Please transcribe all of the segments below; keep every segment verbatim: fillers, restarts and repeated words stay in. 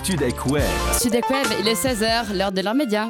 Studek Web. Studek Web, il est seize heures, l'heure de leurs médias.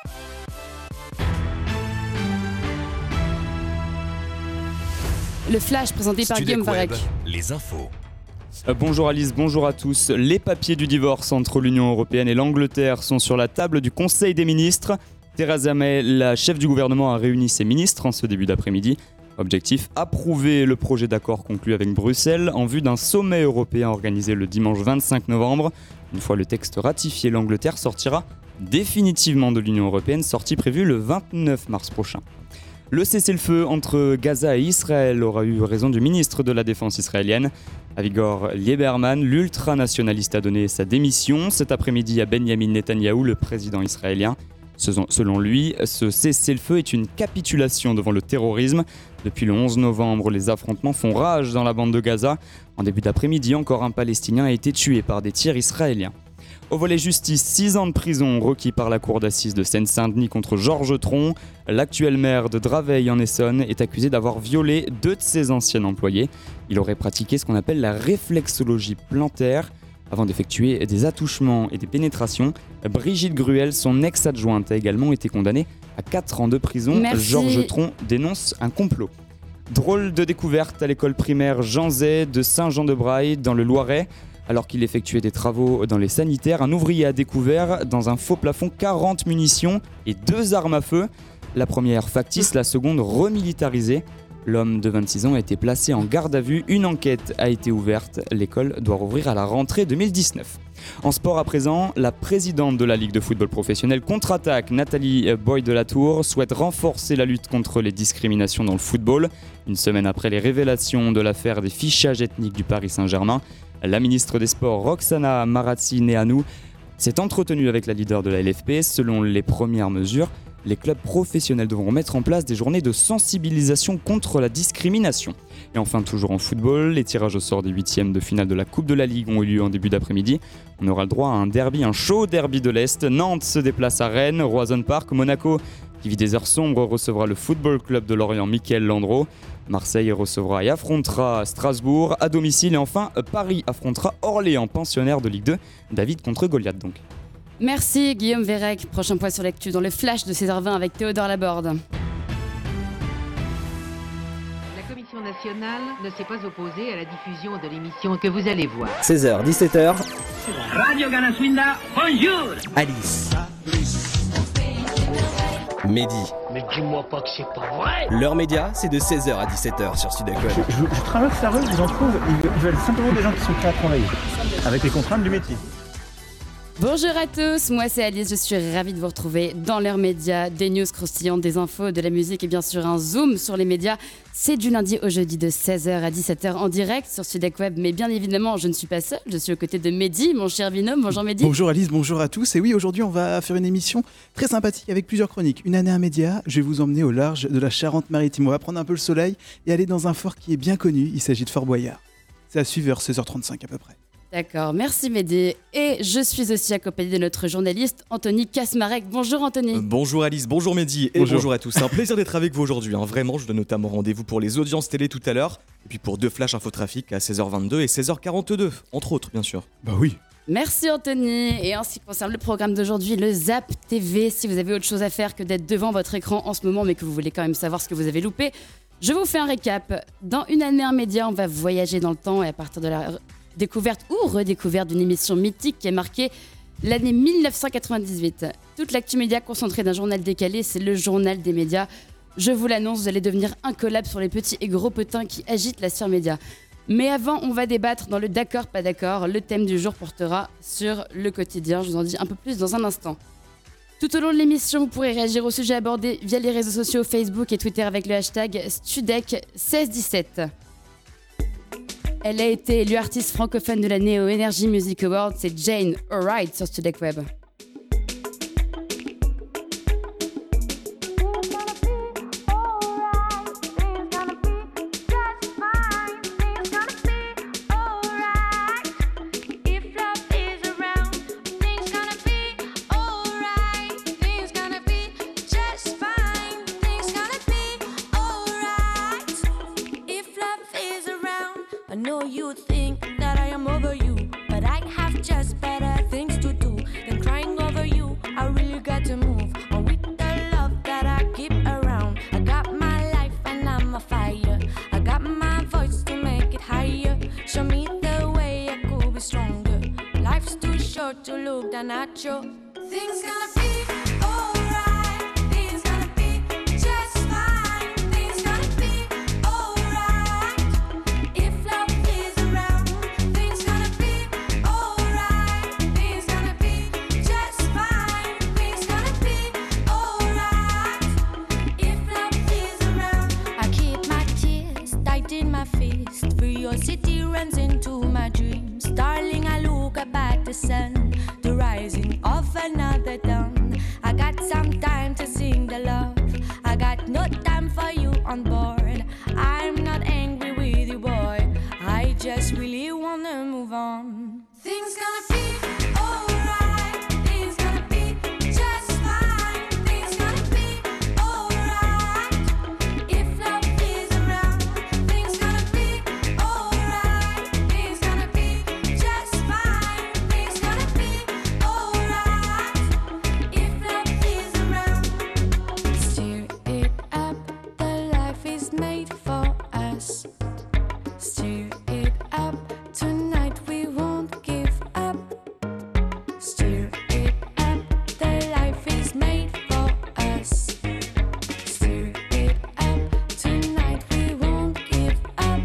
Le flash présenté par Studek Guillaume Varec. Web, les infos. Euh, bonjour Alice, bonjour à tous. Les papiers du divorce entre l'Union européenne et l'Angleterre sont sur la table du Conseil des ministres. Theresa May, la chef du gouvernement, a réuni ses ministres en ce début d'après-midi. Objectif, approuver le projet d'accord conclu avec Bruxelles en vue d'un sommet européen organisé le dimanche vingt-cinq novembre. Une fois le texte ratifié, l'Angleterre sortira définitivement de l'Union européenne, sortie prévue le vingt-neuf mars prochain. Le cessez-le-feu entre Gaza et Israël aura eu raison du ministre de la Défense israélienne. Avigdor Lieberman, l'ultranationaliste, a donné sa démission cet après-midi à Benjamin Netanyahou, le président israélien. Selon lui, ce cessez-le-feu est une capitulation devant le terrorisme. Depuis le onze novembre, les affrontements font rage dans la bande de Gaza. En début d'après-midi, encore un Palestinien a été tué par des tirs israéliens. Au volet justice, six ans de prison requis par la cour d'assises de Seine-Saint-Denis contre Georges Tron. L'actuel maire de Draveil en Essonne est accusé d'avoir violé deux de ses anciens employés. Il aurait pratiqué ce qu'on appelle la réflexologie plantaire. Avant d'effectuer des attouchements et des pénétrations, Brigitte Gruel, son ex-adjointe, a également été condamnée à quatre ans de prison. Merci. Georges Tron dénonce un complot. Drôle de découverte à l'école primaire Jean Zay de Saint-Jean-de-Braille dans le Loiret. Alors qu'il effectuait des travaux dans les sanitaires, un ouvrier a découvert dans un faux plafond quarante munitions et deux armes à feu. La première factice, la seconde remilitarisée. L'homme de vingt-six ans a été placé en garde à vue. Une enquête a été ouverte. L'école doit rouvrir à la rentrée deux mille dix-neuf. En sport à présent, la présidente de la Ligue de football professionnel contre-attaque, Nathalie Boy-Delatour, souhaite renforcer la lutte contre les discriminations dans le football. Une semaine après les révélations de l'affaire des fichages ethniques du Paris Saint-Germain, la ministre des Sports, Roxana Maracineanu, s'est entretenue avec la leader de la L F P. Selon les premières mesures, les clubs professionnels devront mettre en place des journées de sensibilisation contre la discrimination. Et enfin, toujours en football, les tirages au sort des huitièmes de finale de la Coupe de la Ligue ont eu lieu en début d'après-midi. On aura le droit à un derby, un chaud derby de l'Est. Nantes se déplace à Rennes, Roison Park. Monaco, qui vit des heures sombres, recevra le Football Club de Lorient, Michael Landreau. Marseille recevra et affrontera Strasbourg à domicile. Et enfin, Paris affrontera Orléans, pensionnaire de Ligue deux. David contre Goliath donc. Merci Guillaume Varec. Prochain point sur l'actu dans le flash de seize heures vingt avec Théodore Laborde. La Commission nationale ne s'est pas opposée à la diffusion de l'émission que vous allez voir. seize heures, dix-sept heures. Radio Ganaswinda, bonjour. Alice. Mehdi. Mais dis-moi pas que c'est pas vrai. Leur média, c'est de seize heures à dix-sept heures sur Studek Web. Je, je, je traverse la rue, j'en trouve, ils, ils veulent simplement des gens qui sont prêts à travailler, avec les contraintes du métier. Bonjour à tous, moi c'est Alice, je suis ravie de vous retrouver dans leurs médias, des news croustillantes, des infos, de la musique et bien sûr un zoom sur les médias. C'est du lundi au jeudi de seize heures à dix-sept heures en direct sur Studek Web, mais bien évidemment je ne suis pas seule, je suis aux côtés de Mehdi, mon cher binôme. Bonjour Mehdi. Bonjour Alice, bonjour à tous, et oui aujourd'hui on va faire une émission très sympathique avec plusieurs chroniques. Une année un média, je vais vous emmener au large de la Charente-Maritime, on va prendre un peu le soleil et aller dans un fort qui est bien connu, il s'agit de Fort Boyard. C'est à suivre vers seize heures trente-cinq à peu près. D'accord, merci Mehdi. Et je suis aussi accompagnée de notre journaliste Anthony Kasmarek. Bonjour Anthony. Euh, bonjour Alice, bonjour Mehdi et bonjour, bonjour à tous. C'est un plaisir d'être avec vous aujourd'hui. Hein. Vraiment, je donne notamment rendez-vous pour les audiences télé tout à l'heure. Et puis pour deux flashs infotrafic à seize heures vingt-deux et seize heures quarante-deux, entre autres bien sûr. Bah oui. Merci Anthony. Et en ce qui concerne le programme d'aujourd'hui, le Zap T V, si vous avez autre chose à faire que d'être devant votre écran en ce moment mais que vous voulez quand même savoir ce que vous avez loupé, je vous fais un récap. Dans une année un média, on va voyager dans le temps et à partir de la découverte ou redécouverte d'une émission mythique qui a marqué l'année dix-neuf cent quatre-vingt-dix-huit. Toute l'actu média concentrée d'un journal décalé, c'est le journal des médias. Je vous l'annonce, vous allez devenir incollable sur les petits et gros potins qui agitent la sphère média. Mais avant, on va débattre dans le d'accord, pas d'accord. Le thème du jour portera sur le quotidien. Je vous en dis un peu plus dans un instant. Tout au long de l'émission, vous pourrez réagir au sujet abordé via les réseaux sociaux Facebook et Twitter avec le hashtag Studek seize dix-sept. Elle a été élue artiste francophone de l'année au Energy Music Awards. C'est Jane Alright sur Studek Web. I know you think that I am over you, but I have just better things to got to move on with the love that I keep around. I got my life and I'm a fire. I got my voice to make it higher. Show me the way I could be stronger. Life's too short to look that natural. Things gonna be alright. Things gonna be just fine. Things gonna be alright. If love is around, things gonna be alright. Things gonna be just fine. Things gonna be alright. If love is around, I keep my tears tight in my fist. Curiosity runs into my dreams. Darling, I look up at the sun, the rising of another dawn. I got some time to sing the love. I got no time for you on board. I'm not angry with you, boy. I just really wanna move on. Things gonna be alright. Things gonna be just fine. Things gonna be alright. If love is around, things gonna be alright. Things gonna be just fine. Things gonna be alright. If love is around, stir it up. The life is made for us. Stir it up. Tonight we won't give up. Stir it up. The life is made for us. Stir it up. Tonight we won't give up.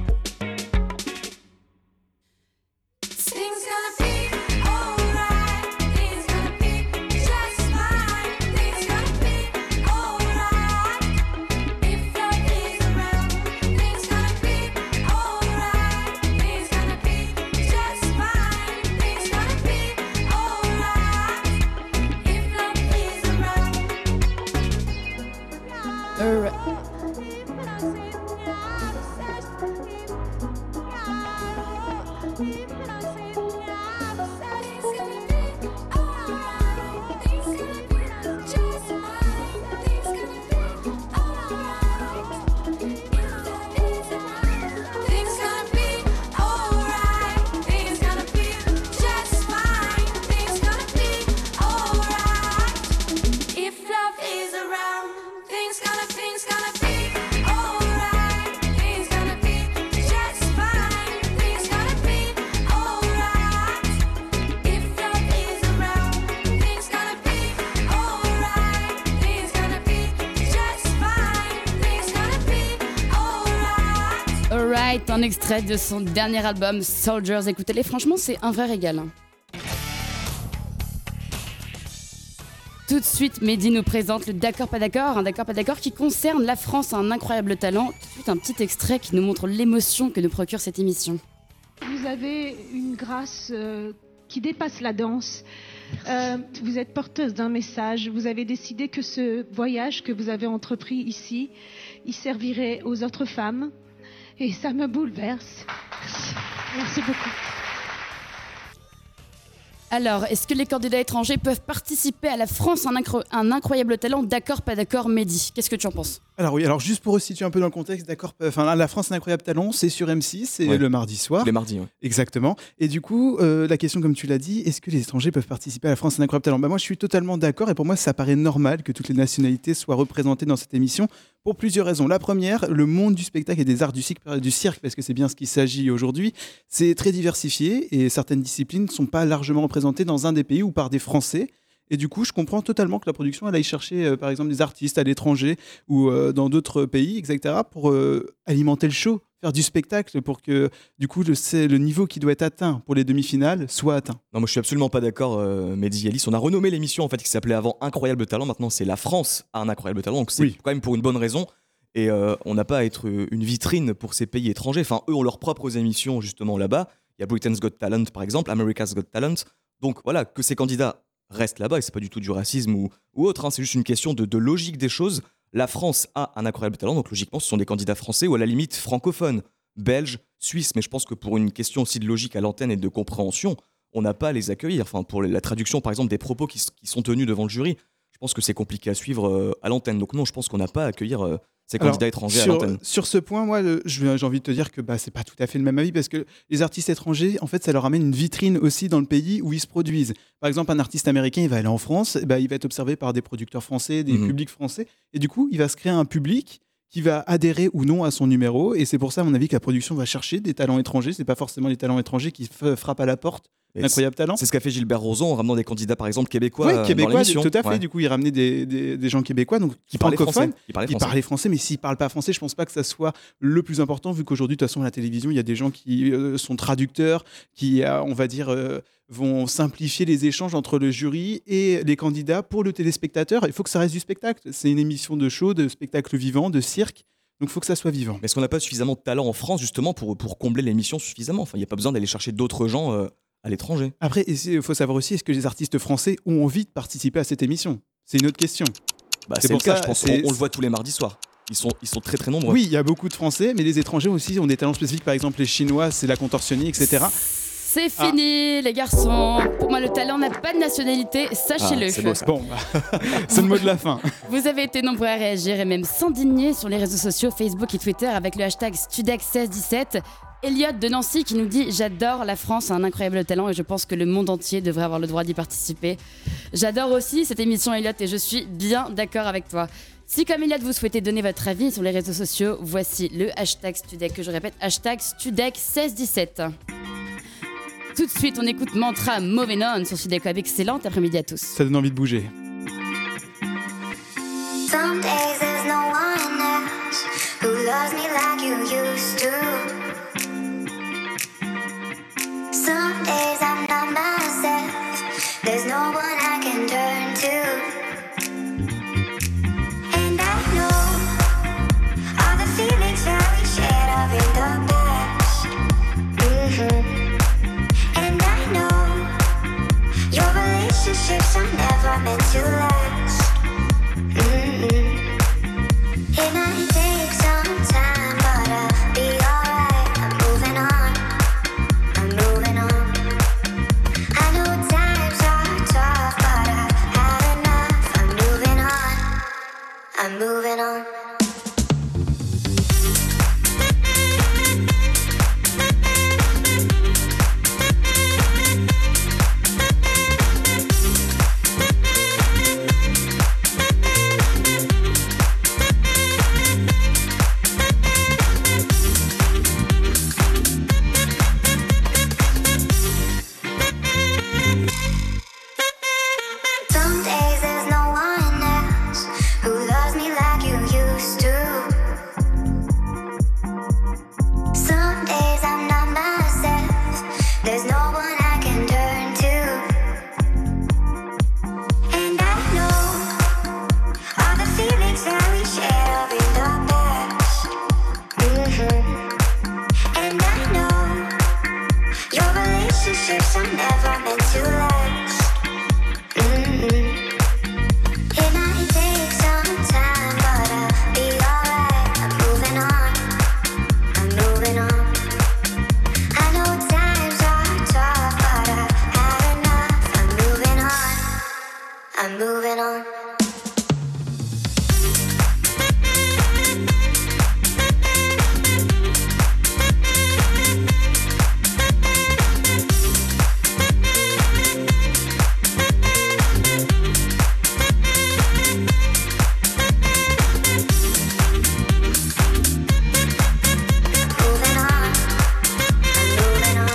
Things gonna be alright. Things gonna be just fine. Things gonna be alright. If love is around, things gonna be alright. Things gonna be just fine. Things gonna be alright. If love is around. Alright. If love is around, things gonna, things gonna be alright. Things gonna be just fine. Things gonna be alright. If love is around, things gonna be alright. Things gonna be just fine. Things gonna be alright. Alright, un extrait de son dernier album Soldiers. Écoutez-les, franchement, c'est un vrai régal. Tout de suite, Mehdi nous présente le D'accord pas d'accord, un D'accord pas d'accord qui concerne la France, un incroyable talent. Tout de suite, un petit extrait qui nous montre l'émotion que nous procure cette émission. Vous avez une grâce euh, qui dépasse la danse. Euh, vous êtes porteuse d'un message. Vous avez décidé que ce voyage que vous avez entrepris ici, il servirait aux autres femmes. Et ça me bouleverse. Merci, Merci beaucoup. Alors, est-ce que les candidats étrangers peuvent participer à la France, un, incro- un incroyable talent? D'accord, pas d'accord, Mehdi? Qu'est-ce que tu en penses? Alors oui, alors juste pour resituer un peu dans le contexte, d'accord, enfin là, la France un incroyable talent, c'est sur M six, c'est Ouais. le mardi soir. Les mardis, ouais. Exactement. Et du coup, euh, la question, comme tu l'as dit, est-ce que les étrangers peuvent participer à la France un incroyable talent? Bah moi, je suis totalement d'accord, et pour moi, ça paraît normal que toutes les nationalités soient représentées dans cette émission pour plusieurs raisons. La première, le monde du spectacle et des arts du cirque, du cirque parce que c'est bien ce qu'il s'agit aujourd'hui, c'est très diversifié et certaines disciplines ne sont pas largement représentées dans un des pays ou par des Français. Et du coup, je comprends totalement que la production elle aille chercher, euh, par exemple, des artistes à l'étranger ou euh, dans d'autres pays, et cetera, pour euh, alimenter le show, faire du spectacle, pour que, du coup, le, c'est le niveau qui doit être atteint pour les demi-finales soit atteint. Non, moi je suis absolument pas d'accord, euh, Mehdi Alice. On a renommé l'émission en fait qui s'appelait avant Incroyable Talent. Maintenant, c'est La France a un incroyable talent. Donc c'est Oui. quand même pour une bonne raison. Et euh, on n'a pas à être une vitrine pour ces pays étrangers. Enfin, eux ont leurs propres émissions justement là-bas. Il y a Britain's Got Talent par exemple, America's Got Talent. Donc voilà, que ces candidats restent là-bas, et c'est pas du tout du racisme ou, ou autre, hein, c'est juste une question de, de logique des choses. La France a un incroyable talent, donc logiquement ce sont des candidats français ou à la limite francophones, belges, suisses, mais je pense que pour une question aussi de logique à l'antenne et de compréhension, on n'a pas à les accueillir. Enfin, pour la traduction par exemple des propos qui, qui sont tenus devant le jury, je pense que c'est compliqué à suivre euh, à l'antenne. Donc non, je pense qu'on n'a pas à accueillir euh, ces Alors, candidats étrangers sur, à l'antenne. Sur ce point, moi, le- je- j'ai envie de te dire que bah, c'est pas tout à fait le même avis parce que les artistes étrangers, en fait, ça leur amène une vitrine aussi dans le pays où ils se produisent. Par exemple, un artiste américain, il va aller en France, et bah, il va être observé par des producteurs français, des Mhm. publics français, et du coup, il va se créer un public qui va adhérer ou non à son numéro. Et c'est pour ça, à mon avis, que la production va chercher des talents étrangers. C'est pas forcément les talents étrangers qui f- frappent à la porte Et d'incroyables talents. C'est ce qu'a fait Gilbert Rozon en ramenant des candidats, par exemple, québécois Ouais, euh, dans québécois, l'émission. tout à fait. Ouais. Du coup, il ramenait des, des, des gens québécois, donc Qui parlaient francophones. français. Qui parlaient Ils français. parlaient français, mais s'ils parlent pas français, je pense pas que ça soit le plus important, vu qu'aujourd'hui, de toute façon, à la télévision, il y a des gens qui euh, sont traducteurs, qui, euh, on va dire, euh, vont simplifier les échanges entre le jury et les candidats pour le téléspectateur. Il faut que ça reste du spectacle. C'est une émission de show, de spectacle vivant, de cirque. Donc, il faut que ça soit vivant. Mais est-ce qu'on n'a pas suffisamment de talent en France, justement, pour, pour combler l'émission suffisamment? Enfin, il n'y a pas besoin d'aller chercher d'autres gens euh, à l'étranger. Après, il faut savoir aussi, est-ce que les artistes français ont envie de participer à cette émission? C'est une autre question. Bah, C'est c'est pour le cas, ça, je pense. c'est- On, on le voit tous les mardis soirs. Ils sont, ils sont très très nombreux. Oui, il y a beaucoup de Français, mais les étrangers aussi ont des talents spécifiques. Par exemple, les Chinois, c'est la contorsionnie, et cetera. C'est fini, les garçons. Pour moi, le talent n'a pas de nationalité, sachez-le. Ah, c'est beau, ça. Bon, c'est le mot de la fin. Vous avez été nombreux à réagir et même s'indigner sur les réseaux sociaux, Facebook et Twitter avec le hashtag Studex seize dix-sept. Elliot de Nancy qui nous dit « J'adore, la France a un incroyable talent et je pense que le monde entier devrait avoir le droit d'y participer. » J'adore aussi cette émission, Elliot, et je suis bien d'accord avec toi. Si comme Elliot vous souhaitez donner votre avis sur les réseaux sociaux, voici le hashtag Studec, que je répète, hashtag Studec seize dix-sept. Tout de suite, on écoute Mantra Moving On sur Studec Web. Excellent après-midi à tous. Ça donne envie de bouger. Some days there's no one else who loves me like you used to. Some days I'm not myself. There's no one I can turn to. And I know all the feelings that we shared are in the past. Mm-hmm. And I know your relationships are never meant to last. It might take some time, but I'll be alright. I'm moving on, I'm moving on. I know times are tough, but I've had enough. I'm moving on, I'm moving on. Some days there's no one else who loves me like you used to. Some days I'm not myself. There's no one I can turn to. And I know all the feelings that we share are in the past. Mm-hmm. And I know your relationships are never meant to last. Mm-hmm. It might take some time, but I'll be alright. I'm moving on, I'm moving on. I know times are tough, but I've had enough. I'm moving on, I'm moving on. Moving on, I'm moving on.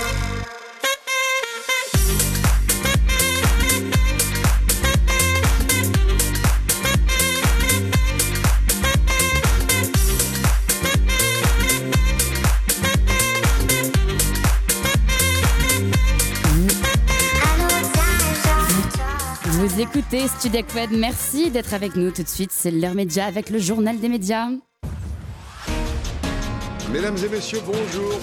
I know times are tough. Vous écoutez Studec Web, merci d'être avec nous tout de suite. C'est l'heure média avec le journal des médias. Mesdames et messieurs, bonjour.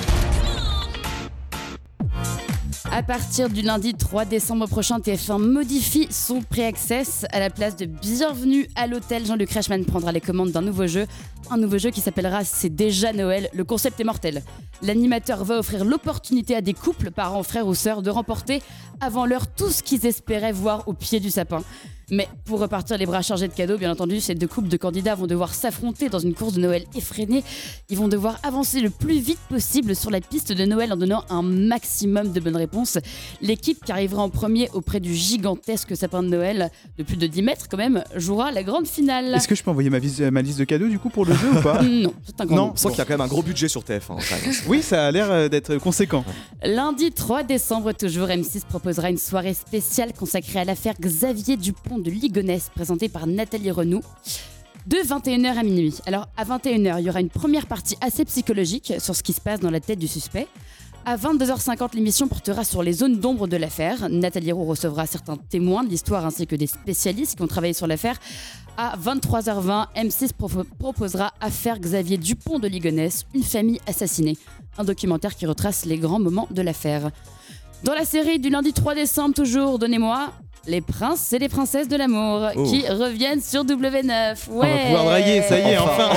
À partir du lundi trois décembre prochain, T F un modifie son pré-access. À la place de Bienvenue à l'hôtel, Jean-Luc Reichmann prendra les commandes d'un nouveau jeu. Un nouveau jeu qui s'appellera C'est déjà Noël. Le concept est mortel. L'animateur va offrir l'opportunité à des couples, parents, frères ou sœurs, de remporter avant l'heure tout ce qu'ils espéraient voir au pied du sapin. Mais pour repartir les bras chargés de cadeaux, bien entendu, ces deux couples de candidats vont devoir s'affronter dans une course de Noël effrénée. Ils vont devoir avancer le plus vite possible sur la piste de Noël en donnant un maximum de bonnes réponses. L'équipe qui arrivera en premier auprès du gigantesque sapin de Noël, de plus de dix mètres quand même, jouera la grande finale. Est-ce que je peux envoyer ma, vis- ma liste de cadeaux du coup pour le jeu ou pas? Non, c'est un grand Non, mot. On sent qu'il y a quand même un gros budget sur T F un. quand même. Oui, ça a l'air euh, d'être conséquent. Lundi trois décembre, toujours, M six proposera une soirée spéciale consacrée à l'affaire Xavier Dupont de Ligonnès, présentée par Nathalie Renou, de vingt et une heures à minuit. Alors, à vingt et une heures, il y aura une première partie assez psychologique sur ce qui se passe dans la tête du suspect. À vingt-deux heures cinquante, l'émission portera sur les zones d'ombre de l'affaire. Nathalie Roux recevra certains témoins de l'histoire ainsi que des spécialistes qui ont travaillé sur l'affaire. À vingt-trois heures vingt, M six pro- proposera Affaire Xavier Dupont de Ligonnès, une famille assassinée. Un documentaire qui retrace les grands moments de l'affaire. Dans la série du lundi trois décembre, toujours, donnez-moi les princes et les princesses de l'amour Oh. qui reviennent sur W neuf. Ouais. On va pouvoir draguer, ça y est, enfin.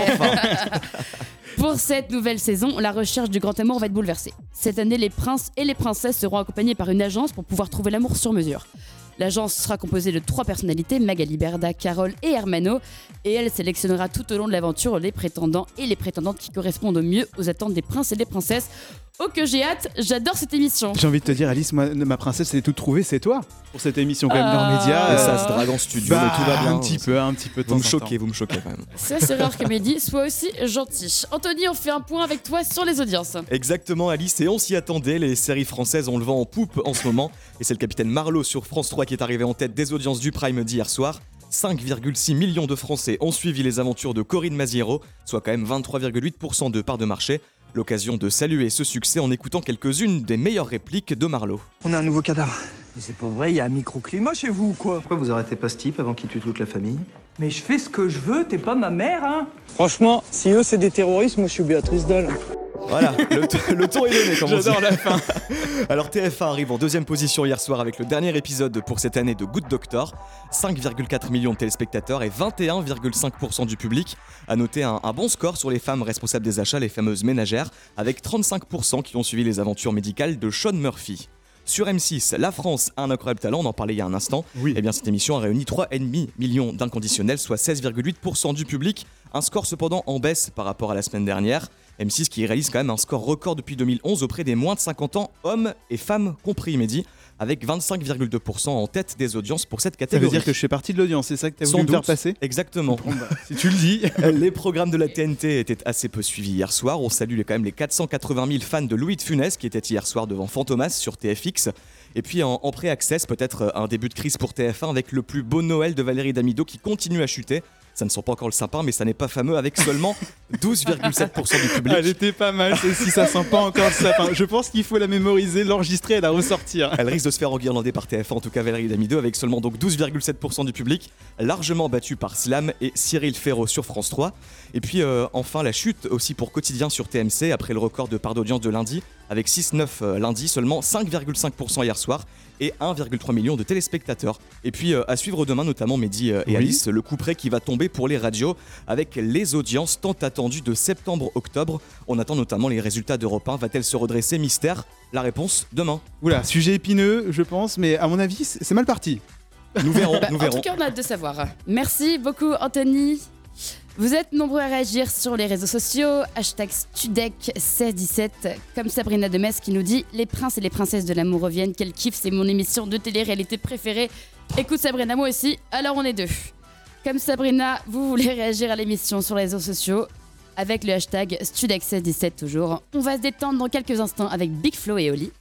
Pour cette nouvelle saison, la recherche du grand amour va être bouleversée. Cette année, les princes et les princesses seront accompagnés par une agence pour pouvoir trouver l'amour sur mesure. L'agence sera composée de trois personnalités, Magali Berda, Carole et Hermano, et elle sélectionnera tout au long de l'aventure les prétendants et les prétendantes qui correspondent au mieux aux attentes des princes et des princesses. Oh que j'ai hâte, j'adore cette émission. J'ai envie de te dire, Alice, moi, ma princesse, elle est toute trouvée, c'est toi pour cette émission quand même Ah. dans Média. Et ça se drague en studio, Bah, mais tout va bien. un petit peu, un petit peu. de Vous me temps en temps. choquez, vous me choquez quand même. Ça serait rare que Mehdi soit aussi gentil. Anthony, on fait un point avec toi sur les audiences. Exactement Alice, et on s'y attendait, les séries françaises ont le vent en poupe en ce moment, et c'est le capitaine Marlowe sur France trois qui est arrivé en tête des audiences du Prime d'hier soir. cinq virgule six millions de Français ont suivi les aventures de Corinne Maziero, soit quand même vingt-trois virgule huit pour cent de part de marché. L'occasion de saluer ce succès en écoutant quelques-unes des meilleures répliques de Marlowe. On a un nouveau cadavre. Mais c'est pas vrai, il y a un microclimat chez vous ou quoi? Pourquoi vous arrêtez pas ce type avant qu'il tue toute la famille? Mais je fais ce que je veux, t'es pas ma mère, hein? Franchement, si eux c'est des terroristes, moi je suis Béatrice Dalle. Voilà, le, t- le ton est donné, comme on dit. J'adore la fin. Alors T F un arrive en deuxième position hier soir avec le dernier épisode pour cette année de Good Doctor. cinq virgule quatre millions de téléspectateurs et vingt et un virgule cinq pour cent du public. A noter un, un bon score sur les femmes responsables des achats, les fameuses ménagères, avec trente-cinq pour cent qui ont suivi les aventures médicales de Sean Murphy. Sur M six, La France a un incroyable talent, on en parlait il y a un instant. Oui. Eh bien, cette émission a réuni trois virgule cinq millions d'inconditionnels, soit seize virgule huit pour cent du public. Un score cependant en baisse par rapport à la semaine dernière. M six qui réalise quand même un score record depuis deux mille onze auprès des moins de cinquante ans, hommes et femmes compris, Mehdi, avec vingt-cinq virgule deux pour cent en tête des audiences pour cette Ça catégorie. veut dire que je fais partie de l'audience, c'est ça que tu as Sans voulu me faire doute. passer? Exactement. Bon, bah, si tu le dis. Les programmes de la T N T étaient assez peu suivis hier soir. On salue quand même les quatre cent quatre-vingt mille fans de Louis de Funès qui étaient hier soir devant Fantomas sur T F X. Et puis en, en pré-access, peut-être un début de crise pour T F un avec le plus beau Noël de Valérie Damido qui continue à chuter. Ça ne sent pas encore le sapin, mais ça n'est pas fameux avec seulement douze virgule sept pour cent du public. Elle était pas mal, celle-ci, ça sent pas encore le sapin. Je pense qu'il faut la mémoriser, l'enregistrer et la ressortir. Elle risque de se faire enguirlander par T F un, en tout cas Valérie Damido, avec seulement donc douze virgule sept pour cent du public, largement battu par Slam et Cyril Ferraud sur France trois. Et puis euh, enfin la chute aussi pour Quotidien sur T M C, après le record de part d'audience de lundi, avec six neuf euh, lundi, seulement cinq virgule cinq pour cent hier soir, et un virgule trois million de téléspectateurs. Et puis euh, à suivre demain notamment Mehdi euh, et Oui. Alice, le coup près qui va tomber pour les radios, avec les audiences tant attendues de septembre-octobre. On attend notamment les résultats d'Europe un. Va-t-elle se redresser? Mystère. La réponse demain. Oula, sujet épineux, je pense, mais à mon avis, c'est c'est mal parti. Nous verrons, Bah, nous en verrons. tout cas, on a hâte de savoir. Merci beaucoup, Anthony. Vous êtes nombreux à réagir sur les réseaux sociaux, hashtag Studec seize dix-sept, comme Sabrina Demes qui nous dit « Les princes et les princesses de l'amour reviennent, quel kiff, c'est mon émission de télé-réalité préférée. » Écoute Sabrina, moi aussi, alors on est deux. Comme Sabrina, vous voulez réagir à l'émission sur les réseaux sociaux avec le hashtag Studec seize dix-sept toujours. On va se détendre dans quelques instants avec Big Flo et Oli.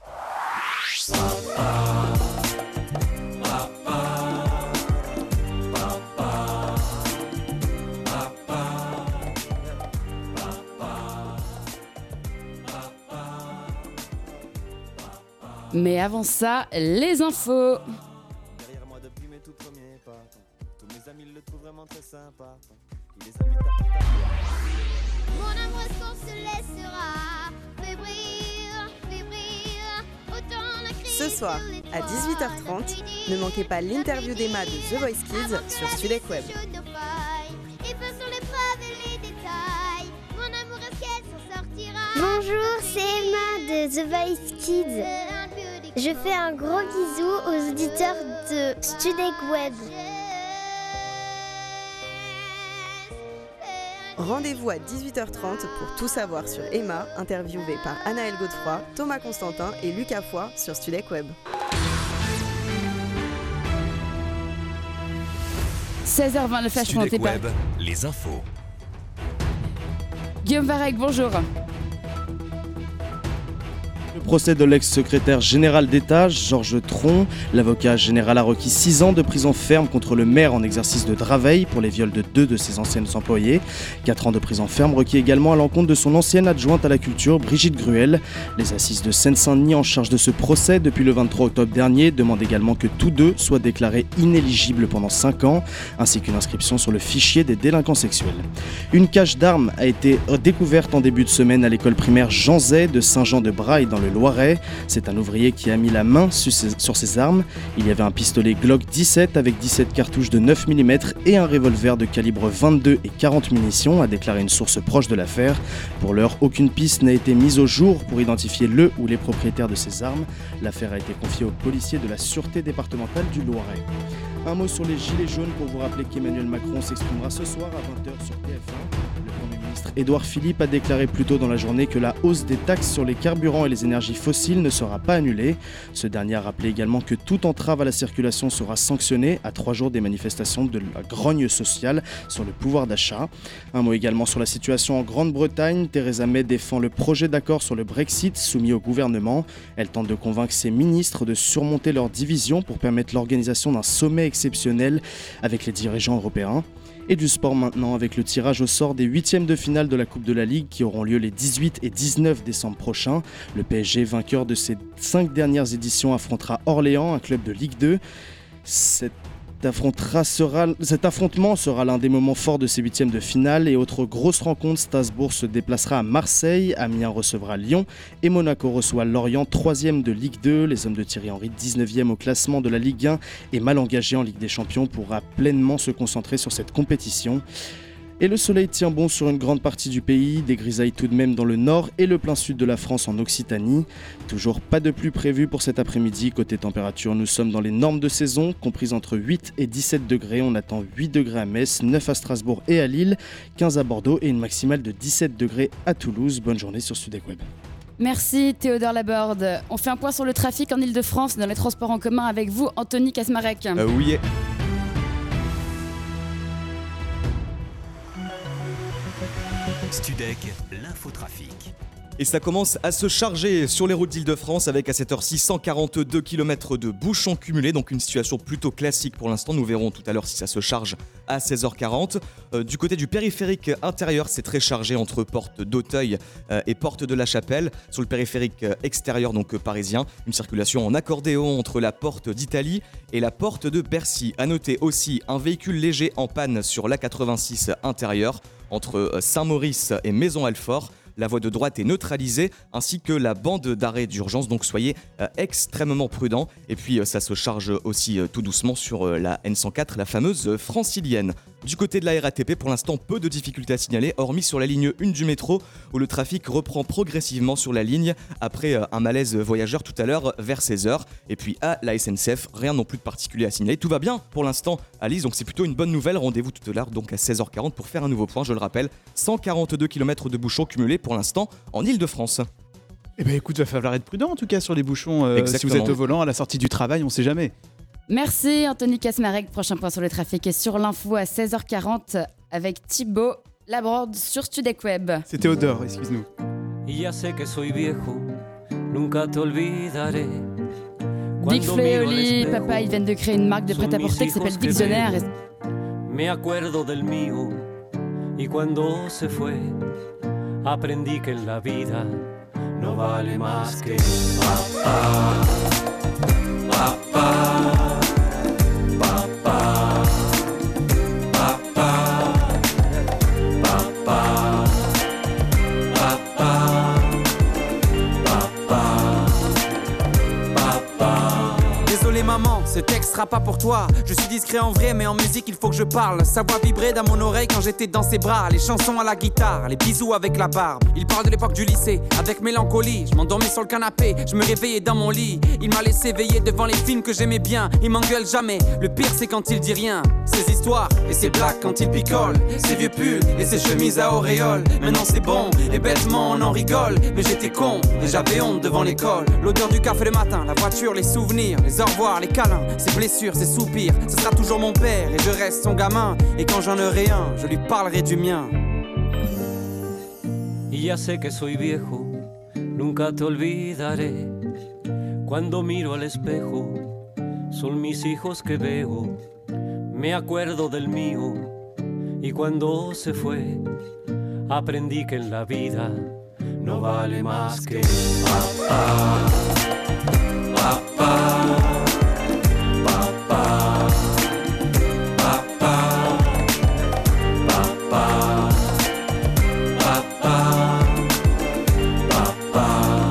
Mais avant ça, les infos. Derrière moi depuis mes tout premiers pas. Tous mes amis le trouvent vraiment très sympa. Il les invite à partager. Mon amour, est-ce qu'on se laissera fébrile, fébrile, autant la crise. Ce soir, à dix-huit heures trente, ne manquez pas l'interview d'Emma de The Voice Kids sur Studec Web. Et faisons l'épreuve et les détails. Mon amour, est-ce qu'elle s'en sortira? Bonjour, c'est Emma de The Voice Kids. Je fais un gros bisou aux auditeurs de Studec Web. Rendez-vous à dix-huit heures trente pour tout savoir sur Emma, interviewée par Anaëlle Godefroy, Thomas Constantin et Lucas Foy sur Studek Web. seize heures vingt, le flash présenté par les infos. Guillaume Varec, bonjour. Le procès de l'ex-secrétaire général d'État, Georges Tron. L'avocat général a requis six ans de prison ferme contre le maire en exercice de Draveil pour les viols de deux de ses anciennes employées. quatre ans de prison ferme requis également à l'encontre de son ancienne adjointe à la culture, Brigitte Gruel. Les assises de Seine-Saint-Denis en charge de ce procès depuis le vingt-trois octobre dernier demandent également que tous deux soient déclarés inéligibles pendant cinq ans, ainsi qu'une inscription sur le fichier des délinquants sexuels. Une cache d'armes a été découverte en début de semaine à l'école primaire Jean Zay de Saint-Jean-de-Braille dans le Loiret. C'est un ouvrier qui a mis la main sur ses, sur ses armes. Il y avait un pistolet Glock dix-sept avec dix-sept cartouches de neuf millimètres et un revolver de calibre vingt-deux et quarante munitions, a déclaré une source proche de l'affaire. Pour l'heure, aucune piste n'a été mise au jour pour identifier le ou les propriétaires de ces armes. L'affaire a été confiée aux policiers de la Sûreté départementale du Loiret. Un mot sur les gilets jaunes pour vous rappeler qu'Emmanuel Macron s'exprimera ce soir à vingt heures sur T F un. Le Premier ministre Édouard Philippe a déclaré plus tôt dans la journée que la hausse des taxes sur les carburants et les énergies fossiles ne sera pas annulée. Ce dernier a rappelé également que toute entrave à la circulation sera sanctionnée à trois jours des manifestations de la grogne sociale sur le pouvoir d'achat. Un mot également sur la situation en Grande-Bretagne. Theresa May défend le projet d'accord sur le Brexit soumis au gouvernement. Elle tente de convaincre ses ministres de surmonter leurs divisions pour permettre l'organisation d'un sommet exceptionnel avec les dirigeants européens. Et du sport maintenant avec le tirage au sort des huitièmes de finale de la Coupe de la Ligue qui auront lieu les dix-huit et dix-neuf décembre prochains. Le P S G, vainqueur de ses cinq dernières éditions, affrontera Orléans, un club de Ligue deux. Cette Sera, cet affrontement sera l'un des moments forts de ces huitièmes de finale. Et autre grosse rencontre, Strasbourg se déplacera à Marseille, Amiens recevra Lyon et Monaco reçoit Lorient, troisième de Ligue deux. Les hommes de Thierry Henry, dix-neuvième au classement de la Ligue un et mal engagés en Ligue des Champions, pourra pleinement se concentrer sur cette compétition. Et le soleil tient bon sur une grande partie du pays, des grisailles tout de même dans le nord et le plein sud de la France en Occitanie. Toujours pas de pluie prévue pour cet après-midi. Côté température, nous sommes dans les normes de saison, comprises entre huit et dix-sept degrés. On attend huit degrés à Metz, neuf à Strasbourg et à Lille, quinze à Bordeaux et une maximale de dix-sept degrés à Toulouse. Bonne journée sur Studek Web. Merci Théodore Laborde. On fait un point sur le trafic en Ile-de-France dans les transports en commun avec vous, Anthony Kasmarek. Euh, oui. Studek, l'infotrafic. Et ça commence à se charger sur les routes d'Île-de-France avec à cette heure-ci cent quarante-deux kilomètres de bouchons cumulés, donc une situation plutôt classique pour l'instant. Nous verrons tout à l'heure si ça se charge à seize heures quarante. Euh, du côté du périphérique intérieur, c'est très chargé entre porte d'Auteuil euh, et porte de la Chapelle. Sur le périphérique extérieur, donc euh, parisien, une circulation en accordéon entre la porte d'Italie et la porte de Bercy. À noter aussi un véhicule léger en panne sur l'A quatre-vingt-six intérieur entre Saint-Maurice et Maison-Alfort. La voie de droite est neutralisée, ainsi que la bande d'arrêt d'urgence, donc soyez euh, extrêmement prudents. Et puis euh, ça se charge aussi euh, tout doucement sur euh, la N cent quatre, la fameuse euh, francilienne. Du côté de la R A T P, pour l'instant, peu de difficultés à signaler, hormis sur la ligne un du métro, où le trafic reprend progressivement sur la ligne, après euh, un malaise voyageur tout à l'heure vers seize heures. Et puis à la S N C F, rien non plus de particulier à signaler. Tout va bien pour l'instant à Lise, donc c'est plutôt une bonne nouvelle. Rendez-vous tout à l'heure, donc à seize heures quarante, pour faire un nouveau point, je le rappelle, cent quarante-deux kilomètres de bouchons cumulés pour l'instant en Ile-de-France. Eh ben écoute, il va falloir être prudent en tout cas sur les bouchons. Euh, si vous êtes au volant à la sortie du travail, on sait jamais. Merci Anthony Kasmarek. Prochain point sur le trafic est sur l'info à seize heures quarante avec Thibaut Laborde sur Studek Web. C'est Théodore, excuse-nous. Ya sé que soy viejo, nunca te olvidaré. Big Flo et Oli, papa, ils viennent de créer une marque de prêt-à-porter qui s'appelle Dictionnaire. Me acuerdo del mío y cuando se fue aprendí que en la vida no vale más que papá, papá, papá, papá, papá, papá, papá. Désolé maman, ce texte sera pas pour toi. Je suis discret en vrai mais en musique il faut que je parle. Sa voix vibrait dans mon oreille quand j'étais dans ses bras. Les chansons à la guitare, les bisous avec la barbe. Il parle de l'époque du lycée, avec mélancolie. Je m'endormais sur le canapé, je me réveillais dans mon lit. Il m'a laissé veiller devant les films que j'aimais bien. Il m'engueule jamais, le pire c'est quand il dit rien. Ces histoires et ces blagues quand ils picolent, ces vieux pulls et ces chemises à auréoles. Maintenant c'est bon et bêtement on en rigole. Mais j'étais con et j'avais honte devant l'école. L'odeur du café le matin, la voiture, les souvenirs, les au revoir, les câlins, ces blessures, ces soupirs. Ce sera toujours mon père et je reste son gamin. Et quand j'en aurai un, je lui parlerai du mien. Y ya sé que soy viejo, nunca te olvidaré. Cuando miro al espejo, son mis hijos que veo. Me acuerdo del mío y cuando se fue, aprendí que en la vida no vale más que papá, papá, papá, papá, papá, papá, papá,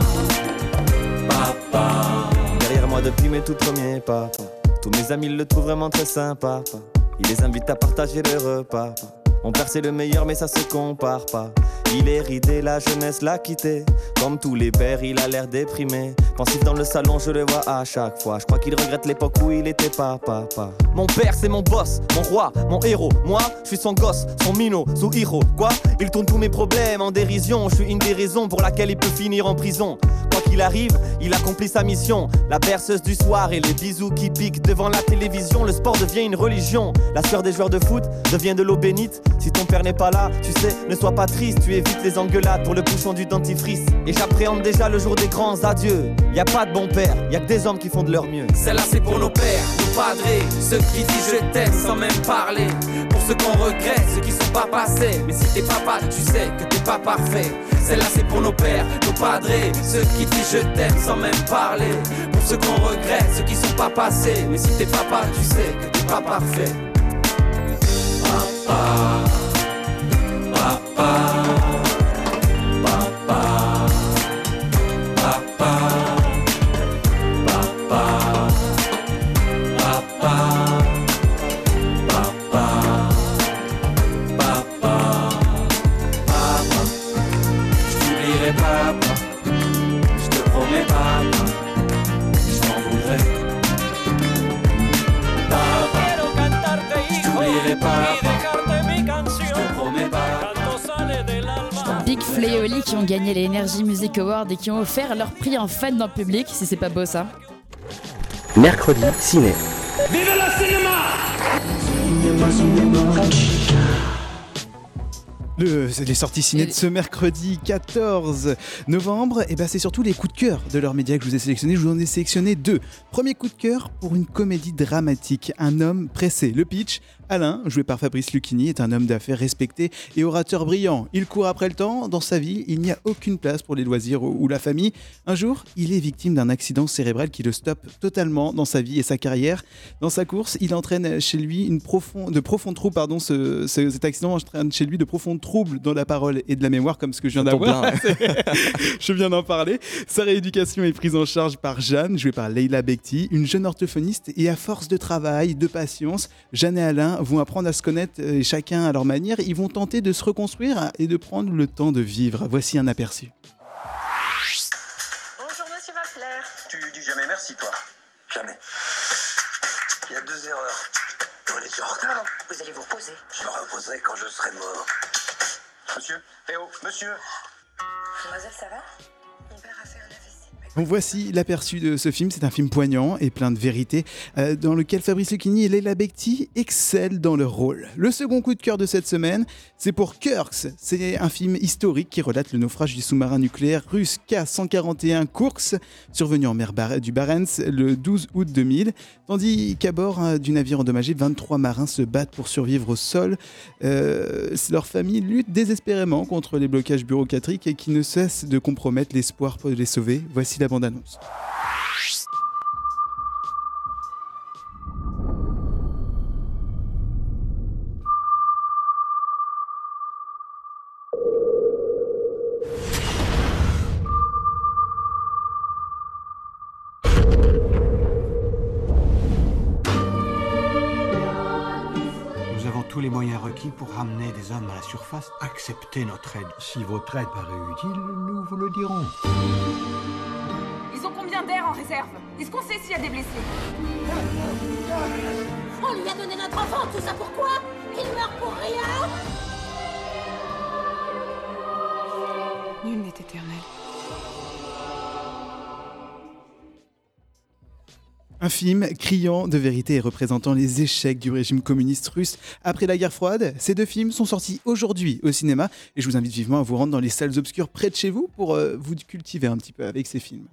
papá. Derrière moi depuis mes tout premiers pas. Tous mes amis le trouvent vraiment très sympa. Il les invite à partager le repas. Mon père c'est le meilleur mais ça se compare pas. Il est ridé, la jeunesse l'a quitté. Comme tous les pères, il a l'air déprimé. Pensif dans le salon, je le vois à chaque fois. Je crois qu'il regrette l'époque où il était pas papa. Mon père c'est mon boss, mon roi, mon héros. Moi, je suis son gosse, son minot, son héros. Quoi? Il tourne tous mes problèmes en dérision. Je suis une des raisons pour laquelle il peut finir en prison. Quoi qu'il arrive, il accomplit sa mission. La berceuse du soir et les bisous qui piquent devant la télévision. Le sport devient une religion. La sueur des joueurs de foot devient de l'eau bénite. Si ton père n'est pas là, tu sais, ne sois pas triste. Tu évites les engueulades pour le bouchon du dentifrice. Et j'appréhende déjà le jour des grands adieux. Y a pas de bon père, y a que des hommes qui font de leur mieux. Celle-là c'est pour nos pères, nos padrés, ceux qui disent je t'aime sans même parler. Pour ceux qu'on regrette, ceux qui sont pas passés. Mais si t'es papa, tu sais que t'es pas parfait. Celle-là c'est pour nos pères, nos padrés, ceux qui disent je t'aime sans même parler. Pour ceux qu'on regrette, ceux qui sont pas passés. Mais si t'es papa, tu sais que t'es pas parfait. Papa, papa, papa, papa, papa, papa, papa, papa, papa. Je t'oublierai papa, je te promets papa, je m'en voudrais. Papa, je t'oublierai papa. Big Flo et Oli qui ont gagné les Energy Music Awards et qui ont offert leur prix en fête dans le public, si c'est pas beau ça. Mercredi, ciné. Vive le cinéma! Le, les sorties ciné de ce mercredi quatorze novembre, et ben c'est surtout les coups de cœur de leurs médias que je vous ai sélectionnés. Je vous en ai sélectionné deux. Premier coup de cœur pour une comédie dramatique, Un homme pressé. Le pitch: Alain, joué par Fabrice Lucchini, est un homme d'affaires respecté et orateur brillant. Il court après le temps. Dans sa vie, il n'y a aucune place pour les loisirs ou la famille. Un jour, il est victime d'un accident cérébral qui le stoppe totalement dans sa vie et sa carrière. Dans sa course, il entraîne chez lui une profonde, de profonds troubles. Pardon, ce, ce, cet accident entraîne chez lui de profonds troubles dans la parole et de la mémoire, comme ce que je viens d'avoir. Je viens d'en parler. Sa rééducation est prise en charge par Jeanne, jouée par Leila Bekti, une jeune orthophoniste. Et à force de travail, de patience, Jeanne et Alain vont apprendre à se connaître, et chacun à leur manière. Ils vont tenter de se reconstruire et de prendre le temps de vivre. Voici un aperçu. Bonjour monsieur Vafler. Tu dis jamais merci toi. Jamais. Il y a deux erreurs. On est en retard. Vous allez vous reposer. Je me reposerai quand je serai mort. Monsieur, eh oh, monsieur. Mademoiselle, ça va? Mon père a fait un A V C. Bon, voici l'aperçu de ce film. C'est un film poignant et plein de vérité, euh, dans lequel Fabrice Lucchini et Leila Bekti excellent dans leur rôle. Le second coup de cœur de cette semaine, c'est pour Kursk. C'est un film historique qui relate le naufrage du sous-marin nucléaire russe K cent quarante et un Kursk, survenu en mer Bar- du Barents le douze août deux mille. Tandis qu'à bord euh, du navire endommagé, vingt-trois marins se battent pour survivre au sol. Euh, leur famille lutte désespérément contre les blocages bureaucratiques et qui ne cessent de compromettre l'espoir pour les sauver. Voici la bande-annonce. Nous avons tous les moyens requis pour ramener des hommes à la surface. Acceptez notre aide. Si votre aide paraît utile, nous vous le dirons. Ils ont combien d'air en réserve? Est-ce qu'on sait s'il y a des blessés? On lui a donné notre enfant, tout ça pourquoi? Il meurt pour rien. Nul n'est éternel. Un film criant de vérité et représentant les échecs du régime communiste russe après la guerre froide. Ces deux films sont sortis aujourd'hui au cinéma et je vous invite vivement à vous rendre dans les salles obscures près de chez vous pour euh, vous cultiver un petit peu avec ces films.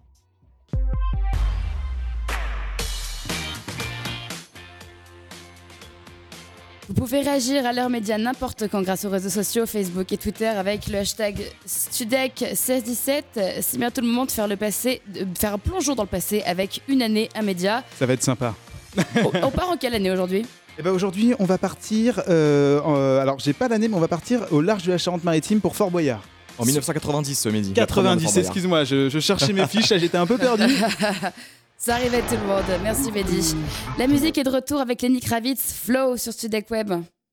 Vous pouvez réagir à l'heure média n'importe quand grâce aux réseaux sociaux, Facebook et Twitter avec le hashtag Studec mille six cent dix-sept. C'est bientôt le moment de faire, le passé, de faire un plongeon dans le passé avec une année, un média. Ça va être sympa. On, on part en quelle année aujourd'hui ? Eh ben aujourd'hui, on va partir. Euh, euh, alors, j'ai pas l'année, mais on va partir au large de la Charente-Maritime pour Fort Boyard. En dix-neuf cent quatre-vingt-dix, ce midi. quatre-vingt-dix, excuse-moi, je, je cherchais mes fiches, là, j'étais un peu perdu. Ça arrivait tout le monde, merci Mehdi. La musique est de retour avec Lenny Kravitz, Flow sur Studec Web.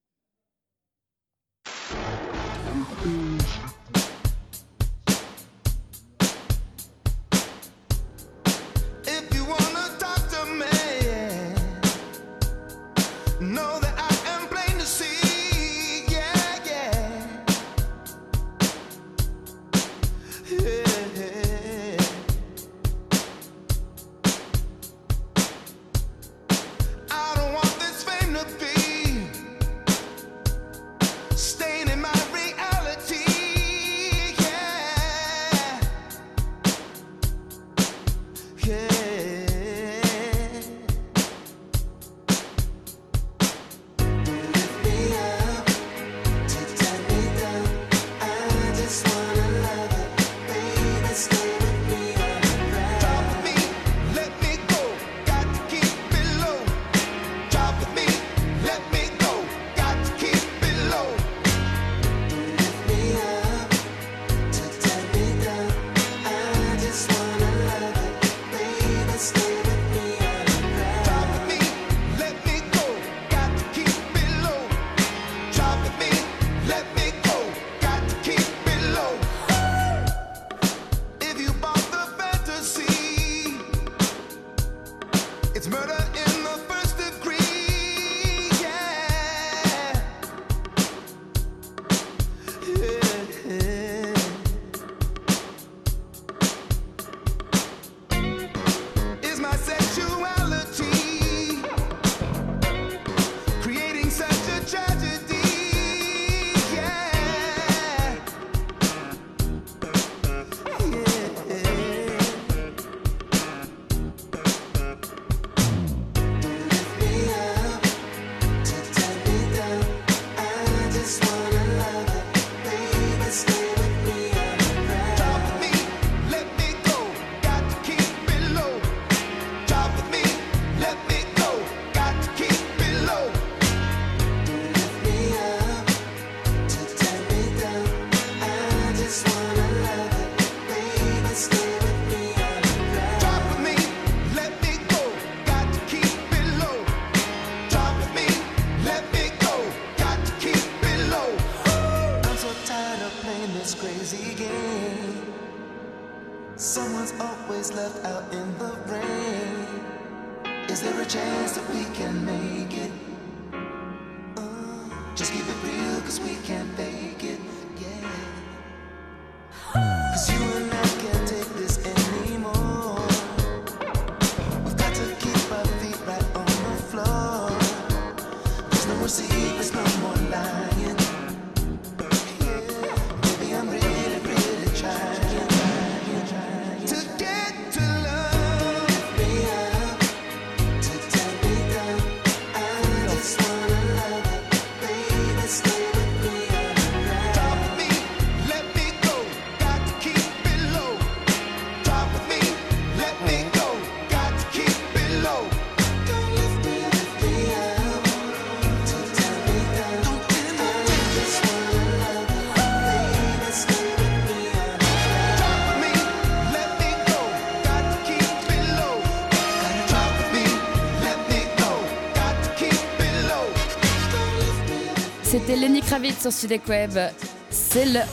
C'était Lenny Kravitz sur Studec Web. C'est le...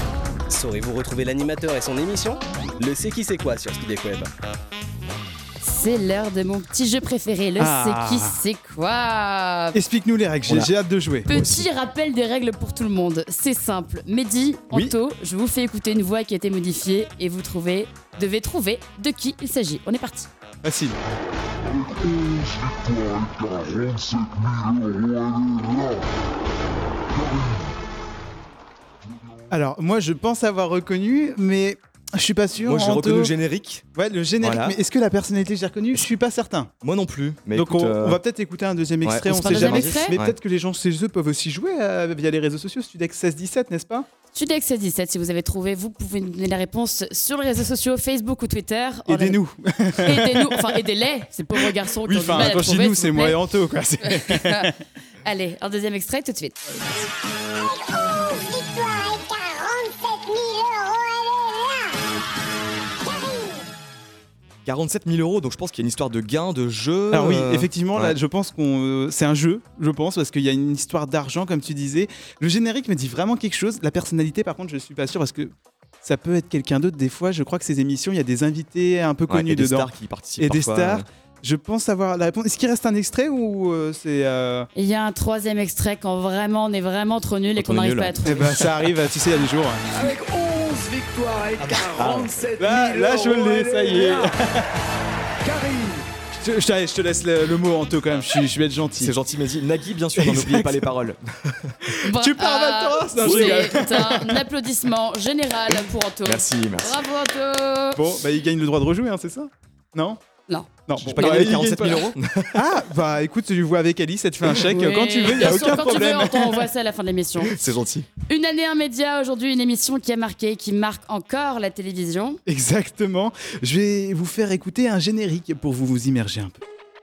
Saurez-vous retrouver l'animateur et son émission ? Le C'est qui c'est quoi sur Studec Web. C'est l'heure de mon petit jeu préféré, le Ah. C'est qui c'est quoi. Explique-nous les règles, j'ai, On a- j'ai hâte de jouer. Petit rappel des règles pour tout le monde, c'est simple. Mehdi, Oui. Anto, je vous fais écouter une voix qui a été modifiée et vous trouvez, devez trouver de qui il s'agit. On est parti. Facile. Alors, moi, je pense avoir reconnu, mais je suis pas sûr. Moi, j'ai Anto. reconnu le générique. Ouais, le générique. Voilà. Mais est-ce que la personnalité, j'ai reconnu? Je suis pas certain. Moi non plus. Mais Donc, écoute, on, euh, on va peut-être écouter un deuxième ouais, extrait, on on se sait fait un jamais. deuxième extrait Mais Ouais. peut-être que les gens chez eux peuvent aussi jouer euh, via les réseaux sociaux. Studex seize dix-sept, n'est-ce pas? Studex seize dix-sept, si vous avez trouvé, vous pouvez nous donner la réponse sur les réseaux sociaux, Facebook ou Twitter. En Aidez-nous. Aidez-nous, enfin aidez-les, ces pauvres garçons qui Oui, ont du mal enfin, à quand je dis trouver, nous, s'il c'est vous moi plaît. et Anto, quoi. C'est- Allez, un deuxième extrait tout de suite. quarante-sept mille euros, donc je pense qu'il y a une histoire de gain, de jeu. Alors oui, euh, effectivement, là, ouais. je pense qu'on, euh, c'est un jeu, je pense, parce qu'il y a une histoire d'argent, comme tu disais. Le générique me dit vraiment quelque chose. La personnalité, par contre, je suis pas sûr parce que ça peut être quelqu'un d'autre. Des fois, je crois que ces émissions, il y a des invités un peu Ouais, connus et des dedans stars qui participent et des parfois, stars. ouais. Je pense avoir la réponse. Est-ce qu'il reste un extrait ou euh, c'est euh, Il y a un troisième extrait quand vraiment on est vraiment trop nul et Quand qu'on on est n'arrive nul, pas à hein. trouver. Eh ben, ça arrive, tu sais, il y a des jours. hein. Avec onze victoires et quarante-sept Là, mille là, je euros, l'ai, elle ça y est. là. Karine, Je, je te- je te laisse le, le mot, Anto, quand même. Je, suis- je vais être gentil. C'est gentil, mais dis Nagui, bien sûr, n'oubliez pas les paroles. Bra- Tu parles euh, mal Torres? Non, je rigole. C'est un applaudissement général pour Anto. Merci, merci. Bravo Anto. Bon, bah, il gagne le droit de rejouer, hein, c'est ça? Non? Non. Non, J'ai bon, pas bah, gagné il gagne quarante-sept mille pas. euros. Ah, bah écoute, tu vois avec Alice, elle te fait un chèque Oui, quand tu veux, il n'y a bien sûr, aucun quand problème. tu veux, Anto, on voit ça à la fin de l'émission. C'est gentil. Une année, un média, aujourd'hui une émission qui a marqué, qui marque encore la télévision. Exactement. Je vais vous faire écouter un générique pour vous vous immerger un peu.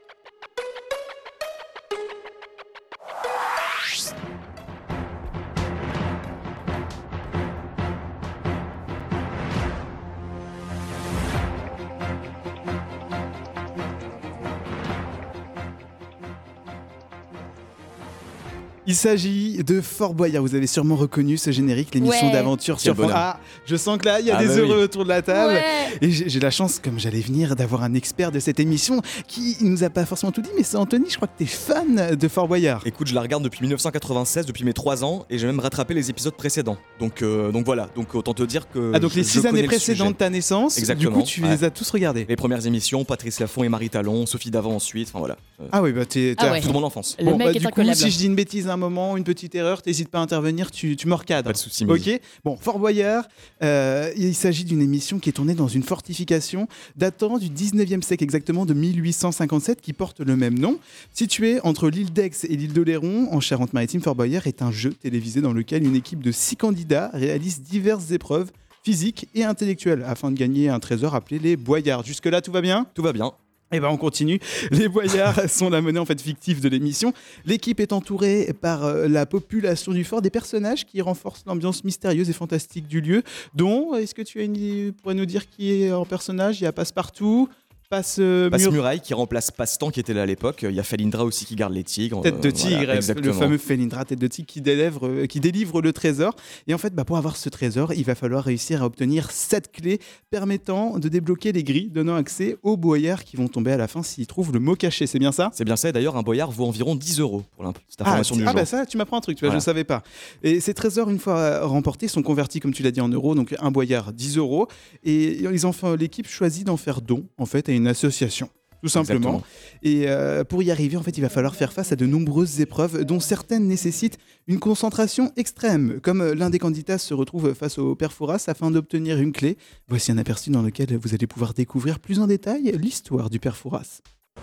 Il s'agit de Fort Boyard. Vous avez sûrement reconnu ce générique, l'émission Ouais. d'aventure Quel sur France. bonheur. Ah, je sens que là, il y a Ah des bah heureux oui. autour de la table. Ouais. Et j'ai j'ai la chance, comme j'allais venir, d'avoir un expert de cette émission qui nous a pas forcément tout dit, mais c'est Anthony, je crois que tu es fan de Fort Boyard. Écoute, je la regarde depuis mille neuf cent quatre-vingt-seize, depuis mes trois ans, et j'ai même rattrapé les épisodes précédents. Donc, euh, donc voilà, donc autant te dire que. Ah, donc je- les je six connais années le précédentes de sujet. ta naissance, Exactement, du coup, tu ouais. les as tous regardés. Les premières émissions, Patrice Laffont et Marie Talon, Sophie Davant ensuite, enfin voilà. Euh, Ah oui, bah t'es... Ah t'as- ouais. Toute mon enfance. Le Bon, mec bah, est du coup, incollable. si je dis une bêtise à un moment, une petite erreur, t'hésites pas à intervenir, tu, tu me recadres. Pas de soucis, Mehdi. Ok. Bon, Fort Boyard, euh, il s'agit d'une émission qui est tournée dans une fortification datant du dix-neuvième siècle, exactement de mille huit cent cinquante-sept, qui porte le même nom. Situé entre l'île d'Aix et l'île d'Oléron, en Charente-Maritime, Fort Boyard est un jeu télévisé dans lequel une équipe de six candidats réalise diverses épreuves physiques et intellectuelles afin de gagner un trésor appelé les Boyards. Jusque-là, tout va bien ? Tout va bien. Eh ben on continue. Les Boyards sont la monnaie en fait fictive de l'émission. L'équipe est entourée par euh, la population du fort, des personnages qui renforcent l'ambiance mystérieuse et fantastique du lieu. Dont, est-ce que tu as une idée, pourrais nous dire qui est en personnage? Il y a Passepartout, Passe, euh, Passe Mur- Muraille qui remplace Passe-Temps qui était là à l'époque. Il y a Felindra aussi qui garde les tigres. Tête de Euh, tigre, voilà, le exactement. fameux Felindra, tête de tigre qui délivre, euh, qui délivre le trésor. Et en fait, bah, pour avoir ce trésor, il va falloir réussir à obtenir sept clés permettant de débloquer les grilles, donnant accès aux boyards qui vont tomber à la fin s'ils trouvent le mot caché. C'est bien ça? C'est bien ça. Et d'ailleurs, un boyard vaut environ dix euros pour l'imp- cette Ah, information tu- du ah jour. bah ça, tu m'apprends un truc, tu vois, Voilà. je ne savais pas. Et ces trésors, une fois euh, remportés, sont convertis, comme tu l'as dit, en euros. Donc un boyard, dix euros. Et ils en font- l'équipe choisit d'en faire don, en fait, à une association. Tout simplement. Exactement. Et euh, pour y arriver, en fait, il va falloir faire face à de nombreuses épreuves, dont certaines nécessitent une concentration extrême. Comme euh, l'un des candidats se retrouve face au père Fouras afin d'obtenir une clé. Voici un aperçu dans lequel vous allez pouvoir découvrir plus en détail l'histoire du père Fouras.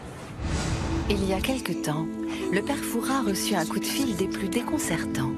Il y a quelque temps, le père Fouras reçut un coup de fil des plus déconcertants.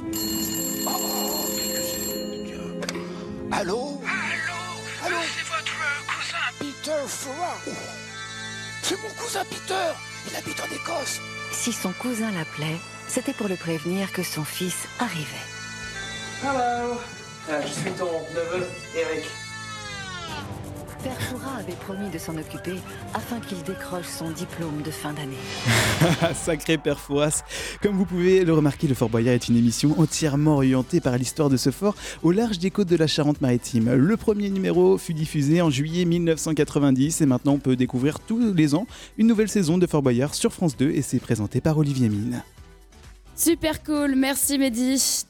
Allô? Allô? C'est votre cousin Peter Fouras. C'est mon cousin Peter. Il habite en Écosse. Si son cousin l'appelait, c'était pour le prévenir que son fils arrivait. Hello. Euh, je suis ton neveu, Eric. Père Fouras avait promis de s'en occuper afin qu'il décroche son diplôme de fin d'année. Sacré Père Fouras. Comme vous pouvez le remarquer, le Fort Boyard est une émission entièrement orientée par l'histoire de ce fort au large des côtes de la Charente-Maritime. Le premier numéro fut diffusé en juillet mille neuf cent quatre-vingt-dix et maintenant on peut découvrir tous les ans une nouvelle saison de Fort Boyard sur France deux et c'est présenté par Olivier Mine. Super cool, merci Mehdi.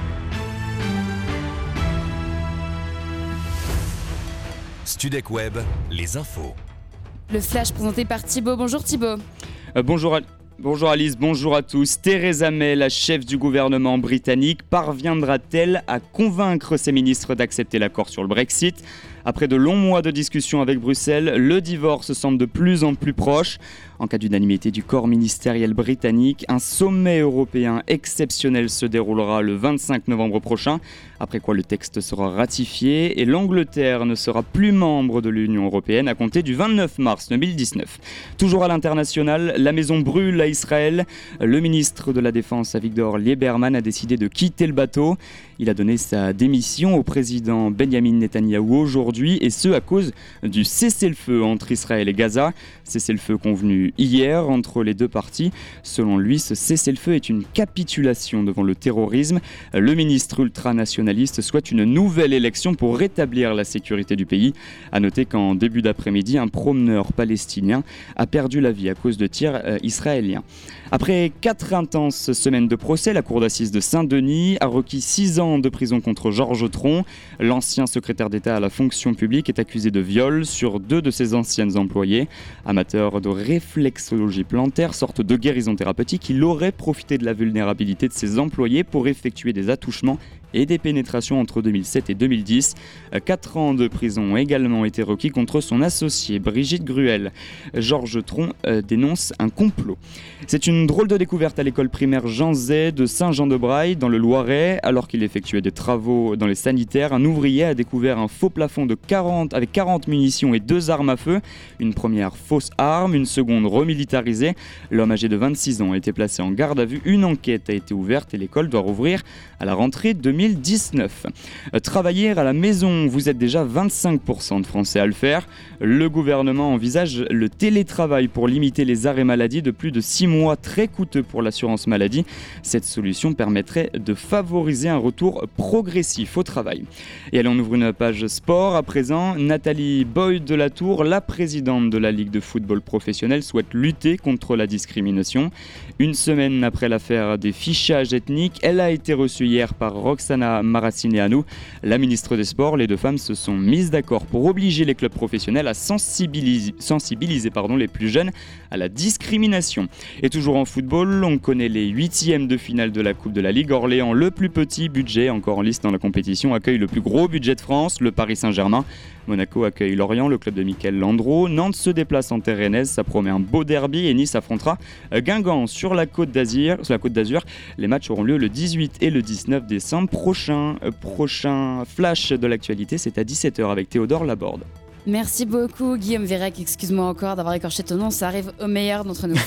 Studek Web, les infos. Le flash présenté par Thibaut. Bonjour Thibaut. Euh, bonjour, Al- bonjour Alice, bonjour à tous. Theresa May, la chef du gouvernement britannique, parviendra-t-elle à convaincre ses ministres d'accepter l'accord sur le Brexit ? Après de longs mois de discussions avec Bruxelles, le divorce semble de plus en plus proche. En cas d'unanimité du corps ministériel britannique, un sommet européen exceptionnel se déroulera le vingt-cinq novembre prochain, après quoi le texte sera ratifié et l'Angleterre ne sera plus membre de l'Union européenne à compter du vingt-neuf mars deux mille dix-neuf. Toujours à l'international, la maison brûle à Israël. Le ministre de la Défense, Avigdor Lieberman, a décidé de quitter le bateau. Il a donné sa démission au président Benjamin Netanyahou aujourd'hui, et ce à cause du cessez-le-feu entre Israël et Gaza. Cessez-le-feu convenu hier entre les deux parties. Selon lui, ce cessez-le-feu est une capitulation devant le terrorisme. Le ministre ultranationaliste souhaite une nouvelle élection pour rétablir la sécurité du pays. A noter qu'en début d'après-midi, un promeneur palestinien a perdu la vie à cause de tirs euh, israéliens. Après quatre intenses semaines de procès, la cour d'assises de Saint-Denis a requis six ans de prison contre Georges Tron. L'ancien secrétaire d'État à la fonction publique est accusé de viol sur deux de ses anciennes employées. Amateur de réflexologie plantaire, sorte de guérison thérapeutique, il aurait profité de la vulnérabilité de ses employés pour effectuer des attouchements et des pénétrations entre deux mille sept et deux mille dix. Quatre ans de prison ont également été requis contre son associé Brigitte Gruel. Georges Tron euh, dénonce un complot. C'est une drôle de découverte à l'école primaire Jean Zay de Saint-Jean-de-Braille dans le Loiret. Alors qu'il effectuait des travaux dans les sanitaires, un ouvrier a découvert un faux plafond de quarante, avec quarante munitions et deux armes à feu. Une première fausse arme, une seconde remilitarisée. L'homme âgé de vingt-six ans a été placé en garde à vue. Une enquête a été ouverte et l'école doit rouvrir à la rentrée deux mille dix-neuf. Travailler à la maison, vous êtes déjà vingt-cinq pour cent de Français à le faire. Le gouvernement envisage le télétravail pour limiter les arrêts maladie de plus de six mois, très coûteux pour l'assurance maladie. Cette solution permettrait de favoriser un retour progressif au travail. Et allez, on ouvre une page sport à présent. Nathalie Boyd de la Tour, la présidente de la Ligue de football professionnel, souhaite lutter contre la discrimination. Une semaine après l'affaire des fichages ethniques, elle a été reçue hier par Roxana Maracineanu, la ministre des Sports. Les deux femmes se sont mises d'accord pour obliger les clubs professionnels à sensibiliser, sensibiliser pardon, les plus jeunes à la discrimination. Et toujours en football, on connaît les huitièmes de finale de la Coupe de la Ligue. Orléans, le plus petit budget encore en lice dans la compétition, accueille le plus gros budget de France, le Paris Saint-Germain. Monaco accueille Lorient, le club de Michael Landreau. Nantes se déplace en terre rennaise, ça promet un beau derby, et Nice affrontera Guingamp sur la Côte d'Azur. Sur la Côte d'Azur, les matchs auront lieu le dix-huit et le dix-neuf décembre prochain. Euh, prochain flash de l'actualité, c'est à dix-sept heures avec Théodore Laborde. Merci beaucoup Guillaume Vérec, excuse-moi encore d'avoir écorché ton nom, ça arrive au meilleur d'entre nous.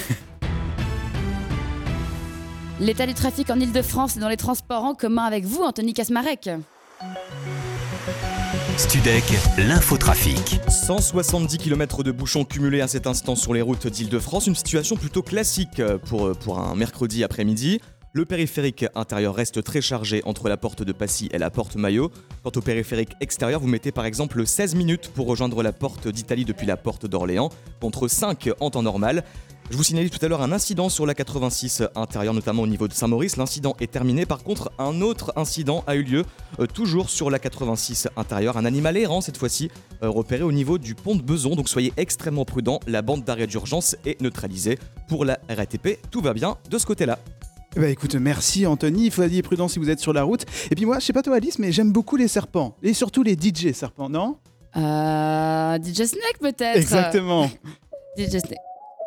L'état du trafic en Ile-de-France et dans les transports en commun avec vous, Anthony Kasmarek. Studek, l'infotrafic. cent soixante-dix kilomètres de bouchons cumulés à cet instant sur les routes d'Île-de-France, une situation plutôt classique pour, pour un mercredi après-midi. Le périphérique intérieur reste très chargé entre la porte de Passy et la porte Maillot. Quant au périphérique extérieur, vous mettez par exemple seize minutes pour rejoindre la porte d'Italie depuis la porte d'Orléans, contre cinq en temps normal. Je vous signalais tout à l'heure un incident sur la quatre-vingt-six intérieure, notamment au niveau de Saint-Maurice. L'incident est terminé. Par contre, un autre incident a eu lieu, euh, toujours sur la quatre-vingt-six intérieure. Un animal errant, cette fois-ci, euh, repéré au niveau du pont de Beson. Donc soyez extrêmement prudents. La bande d'arrêt d'urgence est neutralisée. Pour la R A T P, tout va bien de ce côté-là. Bah écoute, merci Anthony, il faut être prudent si vous êtes sur la route. Et puis moi, je sais pas toi Alice, mais j'aime beaucoup les serpents. Et surtout les D J serpents, non ? Euh, D J Snake peut-être. Exactement. D J Snake.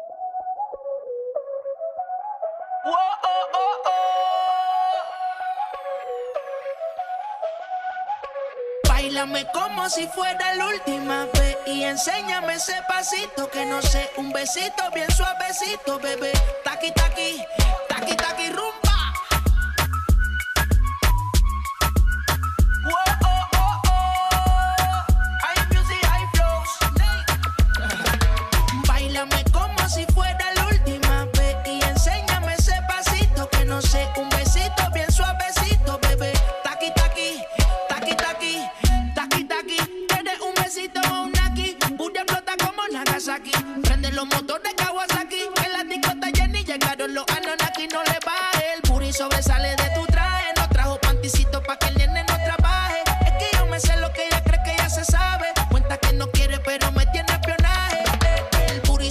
Báilame como si fuera la última vez y enséñame ese pasito que no sé, un besito bien suavecito, bebé. Taqui taqui, taqui taqui rumba. Whoa, oh, oh, oh. High music, high flows.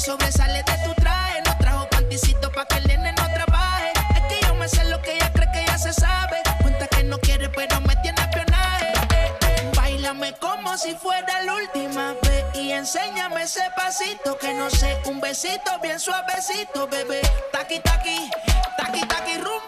sobresale de tu traje. No trajo panticito pa' que el nene no trabaje. Es que yo me sé lo que ella cree que ya se sabe. Cuenta que no quiere pero me tiene espionaje. Eh, eh. Báilame como si fuera la última vez y enséñame ese pasito que no sé, un besito bien suavecito, bebé. Taqui taqui, taqui taqui rumba.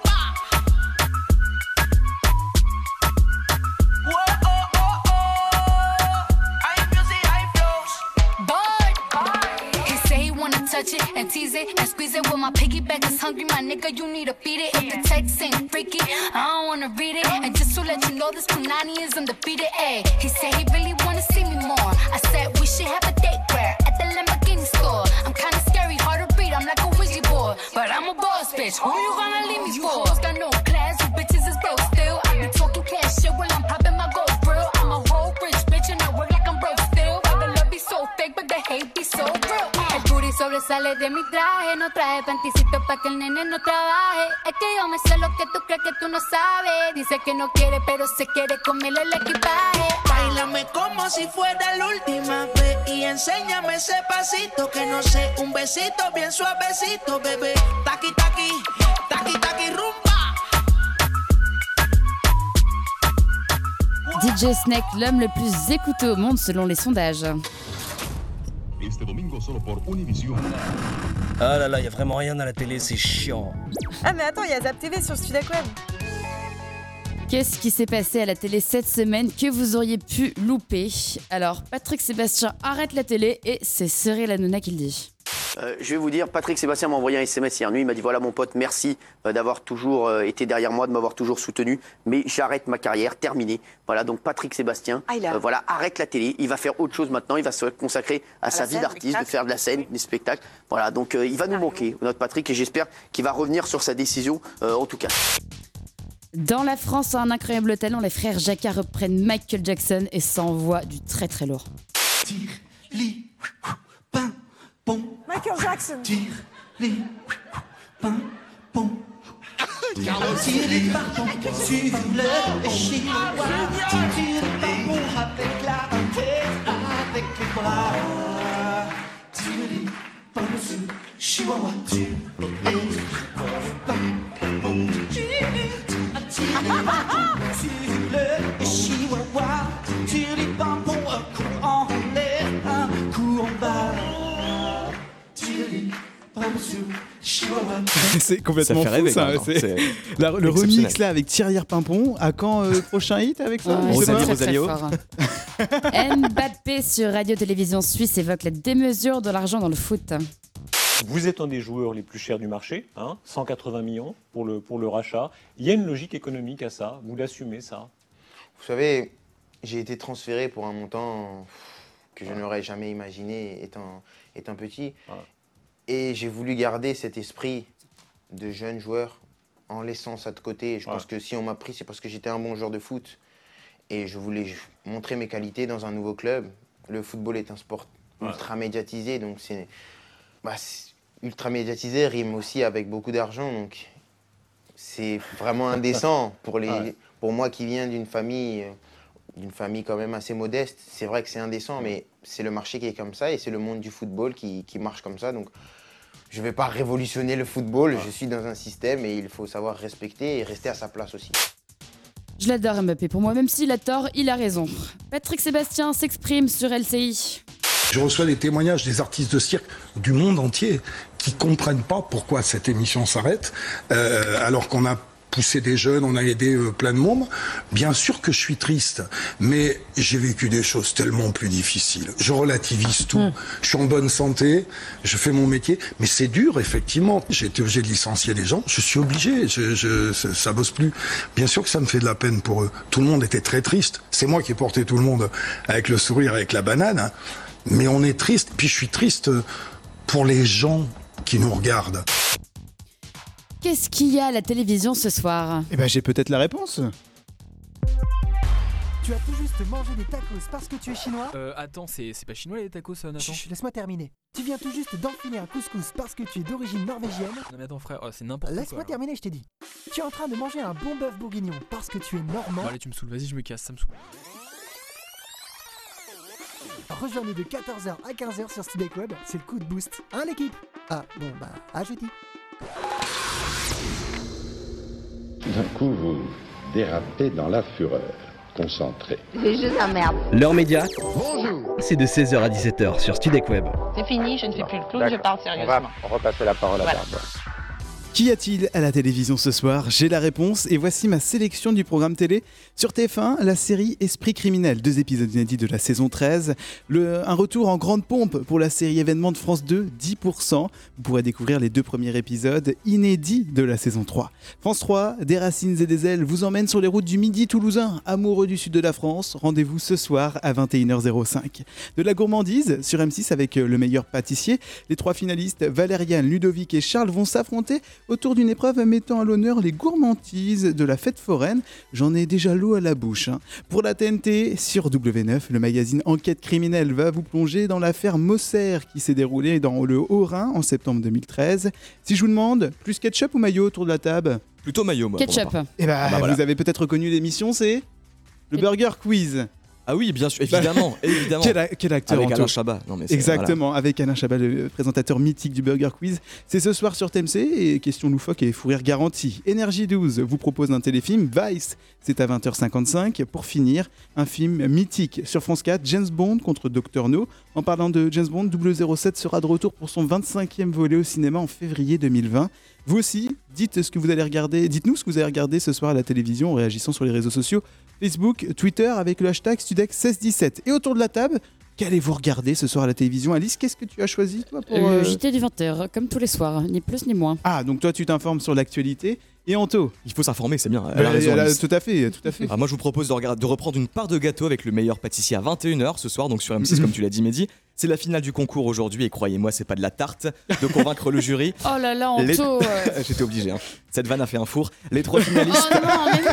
Touch it and tease it and squeeze it. When my piggyback is hungry, my nigga, you need to feed it. If the text ain't freaky, I don't wanna read it. And just to let you know, this Punani is undefeated. Ay, he said he really wanna see me more. I said we should have a date where at the Lamborghini store. I'm kinda scary, hard to read. I'm like a Ouija board, but I'm a boss bitch. Who you gonna leave me for? Hoes got no class, you bitches is broke still. I be talking cash shit while I'm popping my gold grill. I'm a whole rich bitch and I work like I'm broke still. Why the love be so fake, but the hate be so real. El booty sobresale de mi traje. No traje panticito pa' que el nene no trabaje. Es que yo me sé lo que tú crees que tú no sabes. Dice que no quiere, pero se quiere comerle el equipaje. Báilame como si fuera la última vez y enséñame ese pasito que no sé, un besito bien suavecito, bebé. Taqui taqui, taqui taqui rumba. D J Snake, l'homme le plus écouté au monde selon les sondages. Este domingo solo por Univision. Ah là là, y a vraiment rien à la télé, c'est chiant. Ah mais attends, il y a Zap T V sur Studek Web. Qu'est-ce qui s'est passé à la télé cette semaine que vous auriez pu louper? Alors, Patrick Sébastien arrête la télé et c'est Cyril Hanouna qui le dit. Euh, je vais vous dire, Patrick Sébastien m'a envoyé un S M S hier nuit, il m'a dit voilà mon pote, merci euh, d'avoir toujours euh, été derrière moi, de m'avoir toujours soutenu, mais j'arrête ma carrière, terminée. Voilà, donc Patrick Sébastien, ah, a... euh, voilà, arrête la télé, il va faire autre chose maintenant, il va se consacrer à, à sa vie d'artiste, de faire de la scène, des spectacles. Voilà, donc euh, il va nous manquer, notre Patrick, et j'espère qu'il va revenir sur sa décision, euh, en tout cas. Dans la France, un incroyable talent, les frères Jacquard reprennent Michael Jackson et s'envoient du très très lourd. Michael Jackson. Tire les ping pong. Tire les bâtons sur le chihuahua. Tire les bâtons avec la tête, avec les bras. Tire les bâtons sur le chihuahua. Tire les bâtons. Tire les bâtons sur le chihuahua. Tire les bâtons, un coup en l'air, un coup en bas. C'est complètement ça fait fou rêver, ça. même, C'est... c'est La, le remix là avec Thierry Pimpon. À quand euh, prochain hit avec ça? Ouais, c'est très, très fort. Mbappé sur Radio-Télévision Suisse évoque la démesure de l'argent dans le foot. Vous êtes un des joueurs les plus chers du marché, hein, cent quatre-vingts millions pour le, pour le rachat. Il y a une logique économique à ça, vous l'assumez ça? Vous savez, j'ai été transféré pour un montant que je n'aurais jamais imaginé étant, étant petit. Ah. Et j'ai voulu garder cet esprit de jeune joueur en laissant ça de côté. Je ouais. pense que si on m'a pris, c'est parce que j'étais un bon joueur de foot. Et je voulais montrer mes qualités dans un nouveau club. Le football est un sport ouais. ultra médiatisé, donc c'est, bah, c'est ultra médiatisé rime aussi avec beaucoup d'argent. Donc c'est vraiment indécent pour, les, ouais. pour moi qui viens d'une famille, d'une famille quand même assez modeste. C'est vrai que c'est indécent, mais c'est le marché qui est comme ça et c'est le monde du football qui, qui marche comme ça. Donc je ne vais pas révolutionner le football, ouais. je suis dans un système et il faut savoir respecter et rester à sa place aussi. Je l'adore Mbappé, pour moi, même s'il a tort, il a raison. Patrick Sébastien s'exprime sur L C I. Je reçois des témoignages des artistes de cirque du monde entier qui ne comprennent pas pourquoi cette émission s'arrête, euh, alors qu'on a poussé des jeunes, on a aidé euh, plein de monde. Bien sûr que je suis triste, mais j'ai vécu des choses tellement plus difficiles. Je relativise tout. Mmh. Je suis en bonne santé, je fais mon métier, mais c'est dur, effectivement. J'ai été obligé de licencier des gens, je suis obligé, je, je, ça, ça bosse plus. Bien sûr que ça me fait de la peine pour eux. Tout le monde était très triste. C'est moi qui ai porté tout le monde avec le sourire, avec la banane. Hein. Mais on est triste, puis je suis triste pour les gens qui nous regardent. Qu'est-ce qu'il y a à la télévision ce soir? Eh ben j'ai peut-être la réponse. Tu as tout juste mangé des tacos parce que tu es chinois? Euh, attends, c'est, c'est pas chinois les tacos, Nathan? Chut, laisse-moi terminer. Tu viens tout juste d'enfiler un couscous parce que tu es d'origine norvégienne? Non mais attends frère, oh, c'est n'importe laisse quoi. Laisse-moi terminer, je t'ai dit. Tu es en train de manger un bon bœuf bourguignon parce que tu es normand? Bon allez, tu me saoules, vas-y, je me casse, ça me saoule. Rejoins-nous de quatorze heures à quinze heures sur Studek Web, c'est le coup de boost. Hein l'équipe? Ah, bon bah, à jeudi. Tout d'un coup, vous dérapez dans la fureur. Concentré. C'est juste un merde. L'heure média, Bonjour. c'est de seize heures à dix-sept heures sur Studek Web. C'est fini, je ne fais plus le clown, je parle sérieusement. On va repasser la parole à Voilà. Barbara. Qu'y a-t-il à la télévision ce soir? J'ai la réponse et voici ma sélection du programme télé. Sur T F un, la série Esprit criminel, deux épisodes inédits de la saison treize. Le, un retour en grande pompe pour la série événement de France deux, dix pour cent. Vous pourrez découvrir les deux premiers épisodes inédits de la saison trois. France trois, des racines et des ailes, vous emmène sur les routes du Midi toulousain. Amoureux du sud de la France, rendez-vous ce soir à vingt et une heures cinq. De la gourmandise sur M six avec le meilleur pâtissier. Les trois finalistes, Valériane, Ludovic et Charles, vont s'affronter autour d'une épreuve mettant à l'honneur les gourmandises de la fête foraine. J'en ai déjà l'eau à la bouche. Hein. Pour la T N T, sur W neuf, le magazine Enquête criminelle va vous plonger dans l'affaire Mosser qui s'est déroulée dans le Haut-Rhin en septembre deux mille treize. Si je vous demande, plus ketchup ou maillot autour de la table? Plutôt maillot, moi. Ketchup. Eh bah, Ah bah voilà. vous avez peut-être reconnu l'émission, c'est le Burger Quiz. Ah oui, bien sûr, évidemment, évidemment. Quel, a- quel acteur Avec Anto Alain Chabat. Non, mais c'est- Exactement, avec Alain Chabat, le présentateur mythique du Burger Quiz. C'est ce soir sur T M C et question loufoque et fou rire garanti. Énergie douze vous propose un téléfilm, Vice, c'est à vingt heures cinquante-cinq. Pour finir, un film mythique sur France quatre, James Bond contre Docteur No. En parlant de James Bond, double zéro sept sera de retour pour son vingt-cinquième volet au cinéma en février deux mille vingt. Vous aussi, dites ce que vous allez regarder, dites-nous ce que vous allez regarder ce soir à la télévision en réagissant sur les réseaux sociaux, Facebook, Twitter avec le hashtag Studek seize dix-sept. Et autour de la table, qu'allez-vous regarder ce soir à la télévision? Alice, qu'est-ce que tu as choisi toi pour, Le euh, J T du vingt heures, comme tous les soirs, ni plus ni moins. Ah, donc toi tu t'informes sur l'actualité. Et Anto? Il faut s'informer, c'est bien. Elle a Bah, raison, elle a- Alice. tout à fait, tout à fait. Ah, moi, je vous propose de, regarder- de reprendre une part de gâteau avec le meilleur pâtissier à vingt et une heures ce soir, donc sur M six, comme tu l'as dit, Mehdi. C'est la finale du concours aujourd'hui et croyez-moi, c'est pas de la tarte. De convaincre le jury. Oh là là, Les- Anto euh. J'étais obligé. Hein. Cette vanne a fait un four. Les trois finalistes. Oh non, mais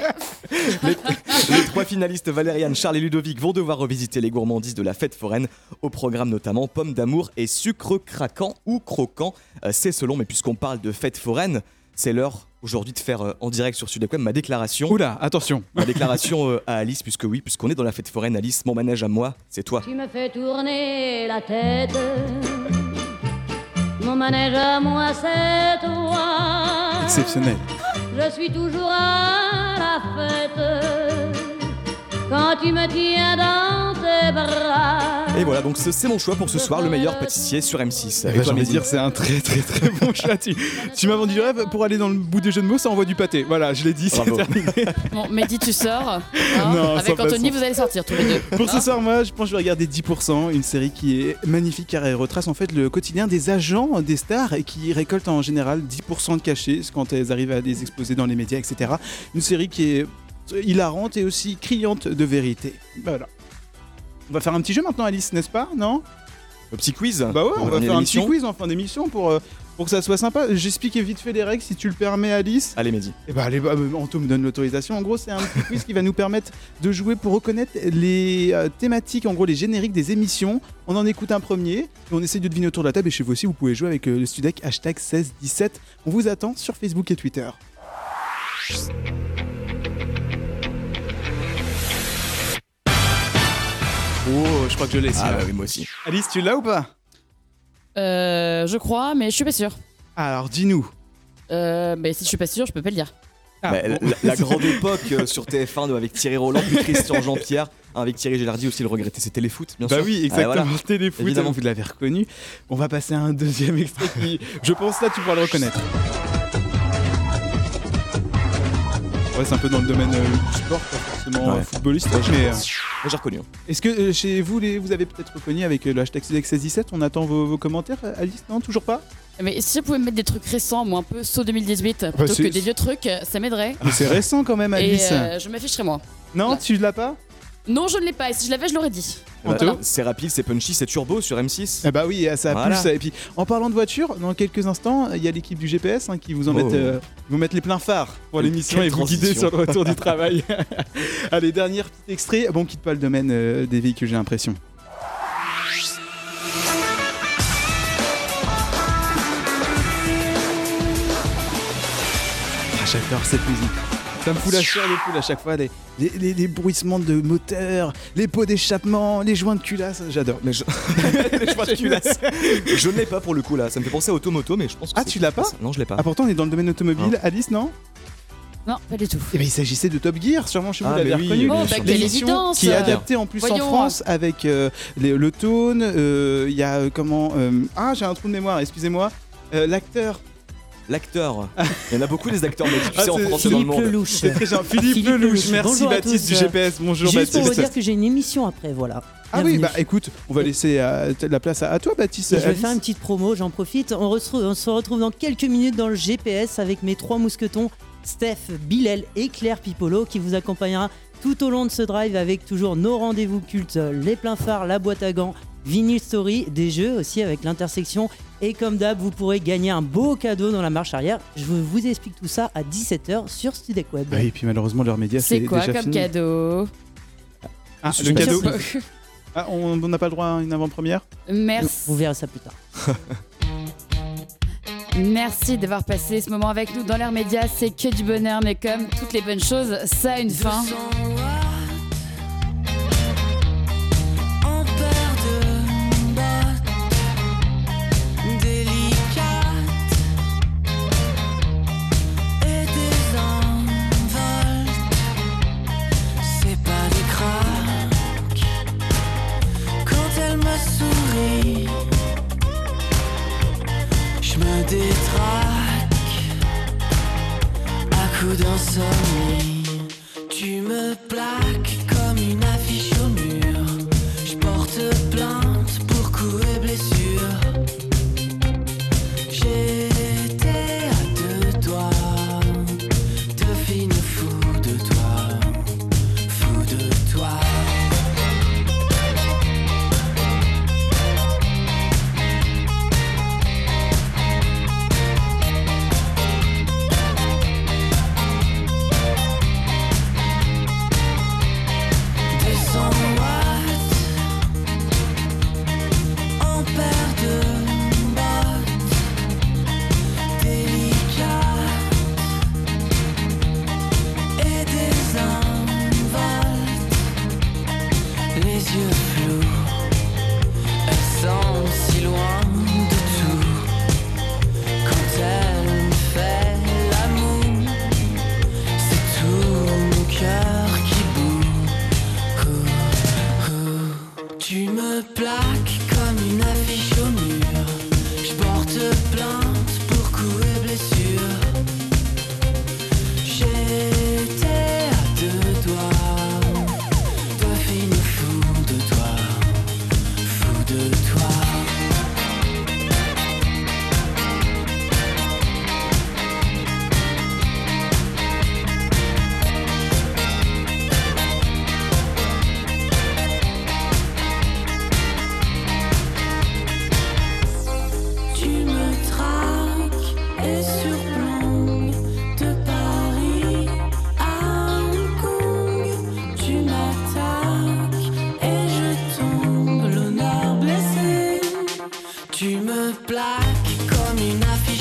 non mais... Les, les trois finalistes Valériane, Charles et Ludovic vont devoir revisiter les gourmandises de la fête foraine. Au programme notamment pommes d'amour et sucre craquant ou croquant. Euh, c'est selon, mais puisqu'on parle de fête foraine, c'est l'heure aujourd'hui de faire euh, en direct sur Studek Web ma déclaration. Oula, attention. Ma déclaration euh, à Alice, puisque oui, puisqu'on est dans la fête foraine, Alice, mon manège à moi, c'est toi. Tu me fais tourner la tête. Mon manège à moi, c'est toi. Exceptionnel. Je suis toujours à la fête quand tu me tiens dans tes bras. Et voilà, donc ce- c'est mon choix pour ce soir, le meilleur pâtissier sur M six. Eh Et ben, toi, j'ai envie de Mehdi dire, c'est un très très très bon choix. Tu, tu m'as vendu du rêve. Pour aller dans le bout des jeux de mots, ça envoie du pâté. Voilà, je l'ai dit, c'est Bravo. terminé. Bon, Mehdi, tu sors. hein. Non, Avec sans Anthony, façon. vous allez sortir tous les deux. Pour ce Hein. soir, moi, je pense que je vais regarder dix pour cent, une série qui est magnifique car elle retrace en fait le quotidien des agents des stars et qui récoltent en général dix pour cent de cachets quand elles arrivent à les exposer dans les médias, et cetera. Une série qui est hilarante et aussi criante de vérité. Voilà. On va faire un petit jeu maintenant, Alice, n'est-ce pas? Non? Le petit quiz. Bah ouais, on va terminer faire un petit l'émission. quiz en fin d'émission pour, euh, pour que ça soit sympa. J'explique vite fait les règles si tu le permets, Alice. Allez, Mehdi. Et bah allez, bah, euh, Anto me donne l'autorisation. En gros, c'est un petit quiz qui va nous permettre de jouer pour reconnaître les euh, thématiques, en gros les génériques des émissions. On en écoute un premier et on essaye de deviner autour de la table. Et chez vous aussi, vous pouvez jouer avec euh, le Studek hashtag seize dix-sept. On vous attend sur Facebook et Twitter. Oh, je crois que je l'ai. Ah, celui-là. bah oui, moi aussi. Alice, tu l'as ou pas? Euh, je crois, mais je suis pas sûre. Alors, dis-nous. Euh, mais si je suis pas sûre, je peux pas le dire. Ah, Bah, la, la- la grande époque euh, sur T F un de- avec Thierry Roland, puis Christian Jean-Pierre, hein, avec Thierry Gélardi aussi, le regretté, c'est Téléfoot, bien Bah sûr. oui, Ah, exactement, voilà. Téléfoot, Évidemment. vous l'avez reconnu. On va passer à un deuxième extrait qui, je pense là, tu pourras le reconnaître. Ouais, c'est un peu dans le domaine euh, du sport, pas forcément Ouais. euh, footballistique, Ouais, j'ai- mais... euh, Moi, j'ai reconnu. hein. est-ce que euh, chez vous, les, vous avez peut-être reconnu avec euh, le hashtag seize dix-sept? On attend vos, vos commentaires, euh, Alice? Non, toujours pas? Mais si vous pouvez me mettre des trucs récents, moi un peu saut deux mille dix-huit, plutôt c'est- que des vieux trucs, ça m'aiderait. Mais c'est récent quand même, Et Alice. euh, je m'afficherai moi. Non, tu l'as pas? Non, je ne l'ai pas, et si je l'avais, je l'aurais dit. Anto? Voilà. C'est rapide, c'est punchy, c'est turbo sur M six. Eh bah oui, ça a Voilà. plus. Et puis, en parlant de voiture, dans quelques instants, il y a l'équipe du G P S hein, qui vous en Oh. mettent, euh, vous mettent les pleins phares pour Quelle- l'émission quelle et vous guider transition. sur le retour du travail. Allez, dernier petit extrait. Bon, on quitte pas le domaine euh, des véhicules, j'ai l'impression. Ah, j'adore cette musique. Ça me fout la chair de poule à chaque fois, les, les, les, les bruissements de moteur, les pots d'échappement, les joints de culasse, j'adore. Mais je... les joints de culasse. Je ne l'ai pas pour le coup là, ça me fait penser à Automoto, mais je pense que Ah, tu l'as pas? Non, je l'ai pas. Ah, pourtant on est dans le domaine automobile, Non. Alice, non? Non, pas du tout. Eh ben, il s'agissait de Top Gear, sûrement chez vous Ah, l'avez mais oui, reconnu. bien Oh, sûr. bah, quelle L'émission évidence. qui est adaptée en plus Voyons. en France avec euh, les- le tone. euh, Il y a euh, comment euh, Ah, j'ai un trou de mémoire, excusez-moi. Euh, L'acteur. L'acteur. Il y en a beaucoup des acteurs, mais tu Ah, sais, en c'est- France et dans le Philippe monde. Lelouch. C'est très gentil. Philippe, Philippe Lelouch, Lelouch. merci Bonjour à Baptiste tous. du G P S. Bonjour Juste pour vous Baptiste. dire que j'ai une émission après, voilà. Ah oui, Bienvenue. bah écoute, on va laisser euh, la place à, à toi Baptiste. Et je vais Alice. faire une petite promo, j'en profite. On, retrouve- on se retrouve dans quelques minutes dans le G P S avec mes trois mousquetons, Steph, Bilal et Claire Pipolo, qui vous accompagnera tout au long de ce drive avec toujours nos rendez-vous cultes, les pleins phares, la boîte à gants, Vinyl Story, des jeux aussi avec l'intersection. Et comme d'hab, vous pourrez gagner un beau cadeau dans la marche arrière. Je vous explique tout ça à dix-sept heures sur Studek Web. Ah, et puis malheureusement, leur média, c'est C'est quoi déjà comme fini. cadeau? Ah, Je le suis cadeau. surprise. Ah, on on n'a pas le droit à une avant-première? Merci. Vous verrez ça plus tard. Merci d'avoir passé ce moment avec nous dans l'Air Média. C'est que du bonheur, mais comme toutes les bonnes choses, ça a une fin. En paire de bottes délicates et des envols, c'est pas des craques. Quand elle me sourit, je me détraque à coups d'insomnie. Tu me plaques comme une affiche au mur. Je porte plainte pour coups et blessures. J'étais à deux doigts de finir fou de toi, fou de toi. En paire de bottes délicates et des envols, les yeux flous, elle semble si loin de tout. Quand elle me fait l'amour, c'est tout mon cœur qui bout. Ouh, ouh. Tu me plaques comme une affiche au mur. Je porte plainte pour coups et blessures. J'étais à deux doigts de finir fou de toi, fou de toi. Tu me traques et surplombe de Paris à Hong Kong. Tu m'attaques et je tombe, l'honneur blessé. Tu me plaques comme une affiche.